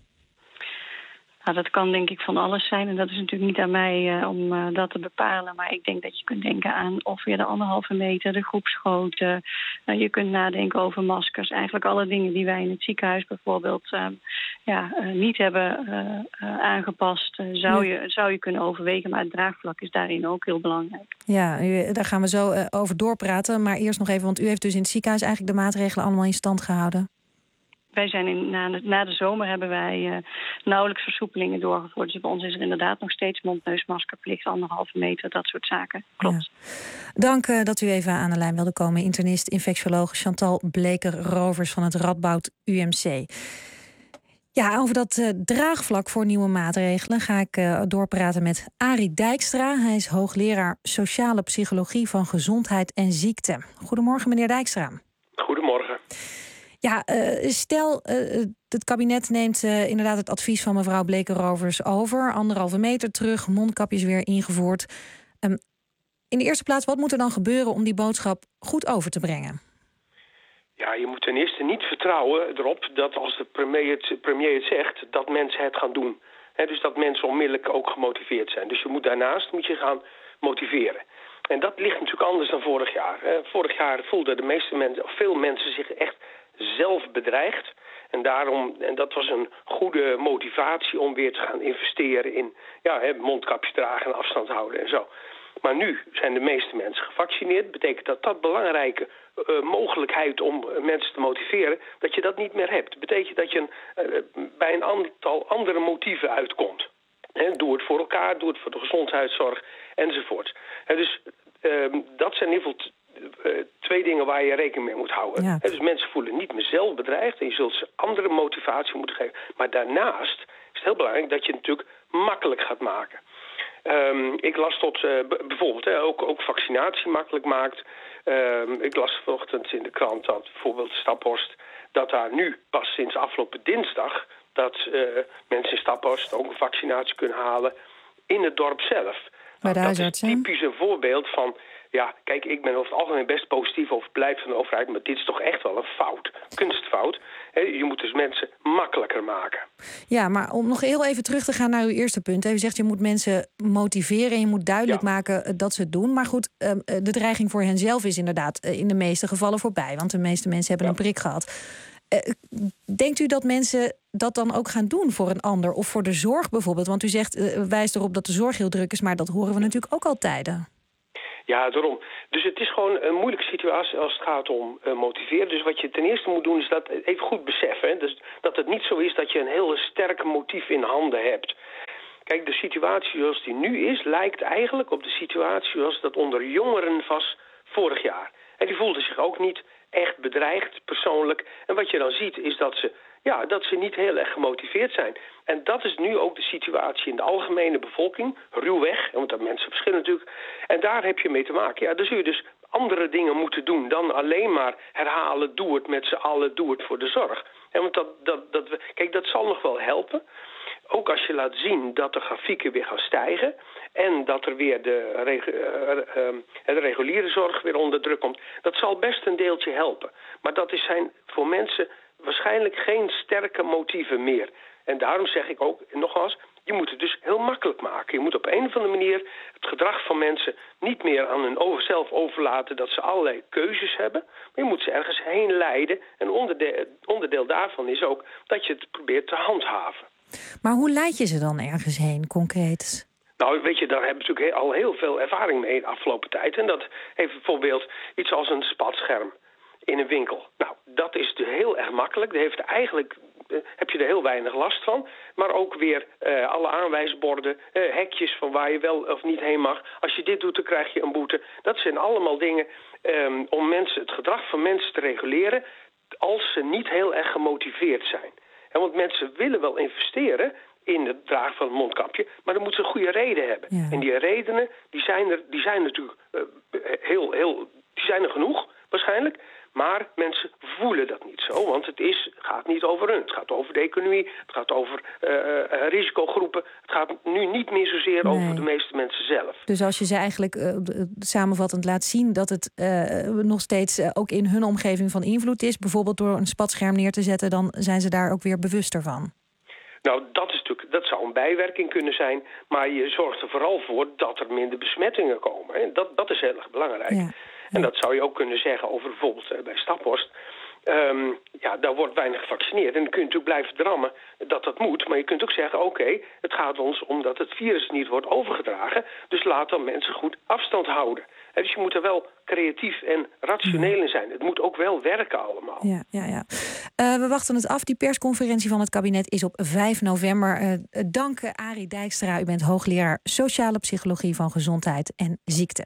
Nou, dat kan denk ik van alles zijn. En dat is natuurlijk niet aan mij uh, om uh, dat te bepalen. Maar ik denk dat je kunt denken aan of weer de anderhalve meter, de groepsgrootte. Uh, je kunt nadenken over maskers. Eigenlijk alle dingen die wij in het ziekenhuis bijvoorbeeld uh, ja, uh, niet hebben uh, uh, aangepast. Uh, zou, je, zou je kunnen overwegen. Maar het draagvlak is daarin ook heel belangrijk. Ja, u, daar gaan we zo uh, over doorpraten. Maar eerst nog even, want u heeft dus in het ziekenhuis eigenlijk de maatregelen allemaal in stand gehouden. Wij zijn in, na, de, na de zomer hebben wij uh, nauwelijks versoepelingen doorgevoerd. Dus bij ons is er inderdaad nog steeds mond-neus-maskerplicht, anderhalve meter, dat soort zaken. Klopt. Ja. Dank uh, dat u even aan de lijn wilde komen. Internist, infectioloog Chantal Bleker-Rovers van het Radboud U M C. Ja, over dat uh, draagvlak voor nieuwe maatregelen ga ik uh, doorpraten met Arie Dijkstra. Hij is hoogleraar sociale psychologie van gezondheid en ziekte. Goedemorgen, meneer Dijkstra. Goedemorgen. Ja, uh, stel, uh, het kabinet neemt uh, inderdaad het advies van mevrouw Bleker-Rovers over. Anderhalve meter terug, mondkapjes weer ingevoerd. Um, in de eerste plaats, wat moet er dan gebeuren om die boodschap goed over te brengen? Ja, je moet ten eerste niet vertrouwen erop dat als de premier het, premier het zegt, dat mensen het gaan doen. He, dus dat mensen onmiddellijk ook gemotiveerd zijn. Dus je moet daarnaast moet je gaan motiveren. En dat ligt natuurlijk anders dan vorig jaar. He, vorig jaar voelden de meeste mensen, of veel mensen zich echt zelf bedreigd. En daarom, en dat was een goede motivatie om weer te gaan investeren in ja, hè, mondkapjes dragen en afstand houden en zo. Maar nu zijn de meeste mensen gevaccineerd. Betekent dat dat belangrijke uh, mogelijkheid om uh, mensen te motiveren, dat je dat niet meer hebt. Betekent dat je een, uh, bij een aantal andere motieven uitkomt. He, doe het voor elkaar, doe het voor de gezondheidszorg enzovoort. He, dus uh, dat zijn in ieder geval Uh, twee dingen waar je rekening mee moet houden. Ja. He, dus mensen voelen niet meer zelf bedreigd en je zult ze andere motivatie moeten geven. Maar daarnaast is het heel belangrijk dat je het natuurlijk makkelijk gaat maken. Um, ik las tot uh, b- bijvoorbeeld he, ook, ook vaccinatie makkelijk maakt. Um, ik las vanochtend in de krant dat bijvoorbeeld Staphorst, dat daar nu pas sinds afgelopen dinsdag dat uh, mensen in Staphorst ook een vaccinatie kunnen halen in het dorp zelf. Bij de nou, dat huisartsen. is typisch een voorbeeld van, ja, kijk, ik ben over het algemeen best positief over het beleid van de overheid, maar dit is toch echt wel een fout, kunstfout. He, je moet dus mensen makkelijker maken. Ja, maar om nog heel even terug te gaan naar uw eerste punt. U zegt je moet mensen motiveren en je moet duidelijk ja. maken dat ze het doen. Maar goed, de dreiging voor hen zelf is inderdaad in de meeste gevallen voorbij, want de meeste mensen hebben ja. een prik gehad. Denkt u dat mensen dat dan ook gaan doen voor een ander of voor de zorg bijvoorbeeld? Want u zegt, uh, wijst erop dat de zorg heel druk is, maar dat horen we natuurlijk ook al tijden. Ja, daarom. Dus het is gewoon een moeilijke situatie als het gaat om uh, motiveren. Dus wat je ten eerste moet doen is dat even goed beseffen. Hè? Dus dat het niet zo is dat je een heel sterk motief in handen hebt. Kijk, de situatie zoals die nu is, lijkt eigenlijk op de situatie zoals dat onder jongeren was vorig jaar. En die voelden zich ook niet echt bedreigd persoonlijk. En wat je dan ziet is dat ze, ja, dat ze niet heel erg gemotiveerd zijn. En dat is nu ook de situatie in de algemene bevolking, ruwweg, want dat mensen verschillen natuurlijk. En daar heb je mee te maken. Ja, dan zul je dus andere dingen moeten doen dan alleen maar herhalen, doe het met z'n allen, doe het voor de zorg. En want dat, dat, dat, kijk, dat zal nog wel helpen. Ook als je laat zien dat de grafieken weer gaan stijgen en dat er weer de, regu- uh, uh, de reguliere zorg weer onder druk komt. Dat zal best een deeltje helpen. Maar dat is zijn voor mensen waarschijnlijk geen sterke motieven meer. En daarom zeg ik ook, nogmaals, je moet het dus heel makkelijk maken. Je moet op een of andere manier het gedrag van mensen niet meer aan hun over, zelf overlaten dat ze allerlei keuzes hebben. Maar je moet ze ergens heen leiden. En onderdeel, onderdeel daarvan is ook dat je het probeert te handhaven. Maar hoe leid je ze dan ergens heen, concreet? Nou, weet je, daar hebben we natuurlijk al heel veel ervaring mee de afgelopen tijd. En dat heeft bijvoorbeeld iets als een spatscherm in een winkel. Nou, dat is dus heel erg makkelijk. Daar heeft eigenlijk, uh, heb je er heel weinig last van. Maar ook weer uh, alle aanwijsborden, uh, hekjes van waar je wel of niet heen mag. Als je dit doet, dan krijg je een boete. Dat zijn allemaal dingen um, om mensen, het gedrag van mensen te reguleren als ze niet heel erg gemotiveerd zijn. En want mensen willen wel investeren in het dragen van het mondkapje, maar dan moeten ze een goede reden hebben. Ja. En die redenen, die zijn er, die zijn natuurlijk uh, heel, heel, die zijn er genoeg waarschijnlijk. Maar mensen voelen dat niet zo, want het is, gaat niet over hun. Het gaat over de economie, het gaat over uh, uh, risicogroepen. Het gaat nu niet meer zozeer nee. over de meeste mensen zelf. Dus als je ze eigenlijk uh, samenvattend laat zien dat het uh, nog steeds uh, ook in hun omgeving van invloed is, bijvoorbeeld door een spatscherm neer te zetten, dan zijn ze daar ook weer bewuster van. Nou, dat, is natuurlijk, dat zou een bijwerking kunnen zijn, maar je zorgt er vooral voor dat er minder besmettingen komen. Hè. Dat, dat is heel erg belangrijk. Ja. En dat zou je ook kunnen zeggen over bijvoorbeeld uh, bij Staphorst. Um, ja, daar wordt weinig gevaccineerd. En dan kun je natuurlijk blijven drammen dat dat moet. Maar je kunt ook zeggen, oké, okay, het gaat ons om dat het virus niet wordt overgedragen. Dus laat dan mensen goed afstand houden. En dus je moet er wel creatief en rationeel in zijn. Het moet ook wel werken allemaal. Ja, ja, ja. Uh, we wachten het af. Die persconferentie van het kabinet is op vijf november. Uh, dank Arie Dijkstra. U bent hoogleraar sociale psychologie van gezondheid en ziekte.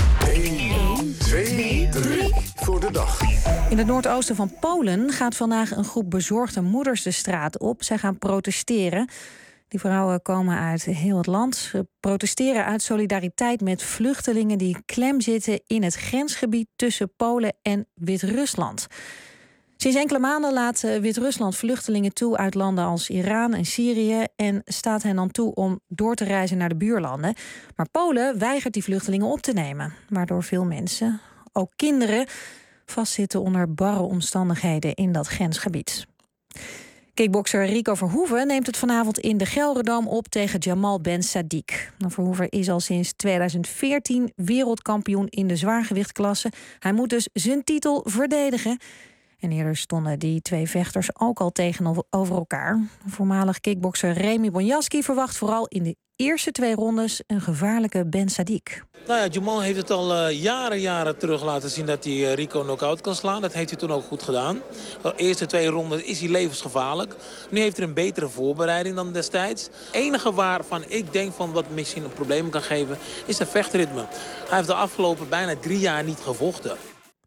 één, twee, drie voor de dag. In het noordoosten van Polen gaat vandaag een groep bezorgde moeders de straat op. Zij gaan protesteren. Die vrouwen komen uit heel het land. Ze protesteren uit solidariteit met vluchtelingen die klem zitten in het grensgebied tussen Polen en Wit-Rusland. Sinds enkele maanden laat Wit-Rusland vluchtelingen toe uit landen als Iran en Syrië en staat hen dan toe om door te reizen naar de buurlanden. Maar Polen weigert die vluchtelingen op te nemen, waardoor veel mensen, ook kinderen, vastzitten onder barre omstandigheden in dat grensgebied. Kickbokser Rico Verhoeven neemt het vanavond in de Gelredome op tegen Jamal Ben Sadiq. Verhoeven is al sinds tweeduizend veertien wereldkampioen in de zwaargewichtklasse. Hij moet dus zijn titel verdedigen. En eerder stonden die twee vechters ook al tegenover elkaar. Voormalig kickbokser Remy Bonjasky verwacht vooral in de eerste twee rondes een gevaarlijke Ben Sadiq. Nou ja, Jamal heeft het al uh, jaren, jaren terug laten zien dat hij uh, Rico knock-out kan slaan. Dat heeft hij toen ook goed gedaan. De eerste twee ronden is hij levensgevaarlijk. Nu heeft hij een betere voorbereiding dan destijds. Het enige waarvan ik denk van wat misschien een probleem kan geven is het vechtritme. Hij heeft de afgelopen bijna drie jaar niet gevochten.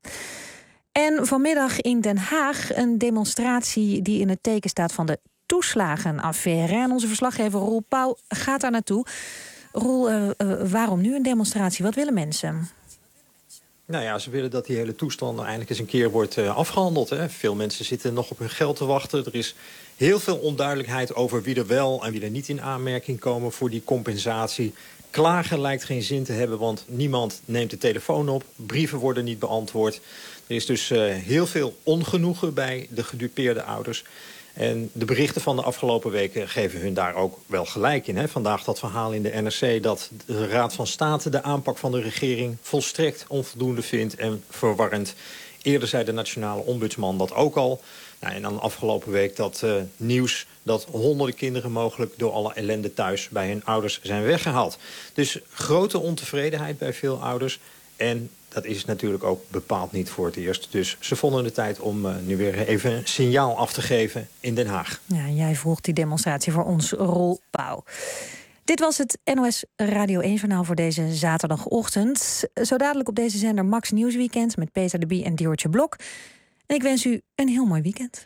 En vanmiddag in Den Haag een demonstratie die in het teken staat van de toeslagenaffaire. En onze verslaggever Roel Pauw gaat daar naartoe. Roel, uh, uh, waarom nu een demonstratie? Wat willen mensen? Nou ja, ze willen dat die hele toestand eindelijk eens een keer wordt uh, afgehandeld. Hè. Veel mensen zitten nog op hun geld te wachten. Er is heel veel onduidelijkheid over wie er wel en wie er niet in aanmerking komen voor die compensatie. Klagen lijkt geen zin te hebben, want niemand neemt de telefoon op. Brieven worden niet beantwoord. Er is dus uh, heel veel ongenoegen bij de gedupeerde ouders. En de berichten van de afgelopen weken geven hun daar ook wel gelijk in. Hè. Vandaag dat verhaal in de N R C dat de Raad van State de aanpak van de regering volstrekt onvoldoende vindt en verwarrend. Eerder zei de nationale ombudsman dat ook al. Nou, en dan afgelopen week dat uh, nieuws dat honderden kinderen mogelijk door alle ellende thuis bij hun ouders zijn weggehaald. Dus grote ontevredenheid bij veel ouders. En dat is natuurlijk ook bepaald niet voor het eerst. Dus ze vonden de tijd om uh, nu weer even een signaal af te geven in Den Haag. Ja, jij volgt die demonstratie voor ons, Roel Pauw. Dit was het N O S Radio één-journaal voor deze zaterdagochtend. Zo dadelijk op deze zender Max Nieuwsweekend met Peter de Bie en Diewertje Blok. En ik wens u een heel mooi weekend.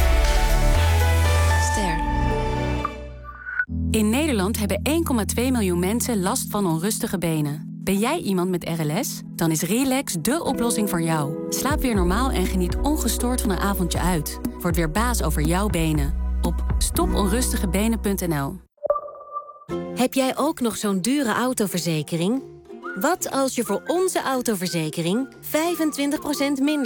Ster. In Nederland hebben één komma twee miljoen mensen last van onrustige benen. Ben jij iemand met R L S? Dan is Relax dé oplossing voor jou. Slaap weer normaal en geniet ongestoord van een avondje uit. Word weer baas over jouw benen. Op stop onrustige benen punt n l. Heb jij ook nog zo'n dure autoverzekering? Wat als je voor onze autoverzekering vijfentwintig procent minder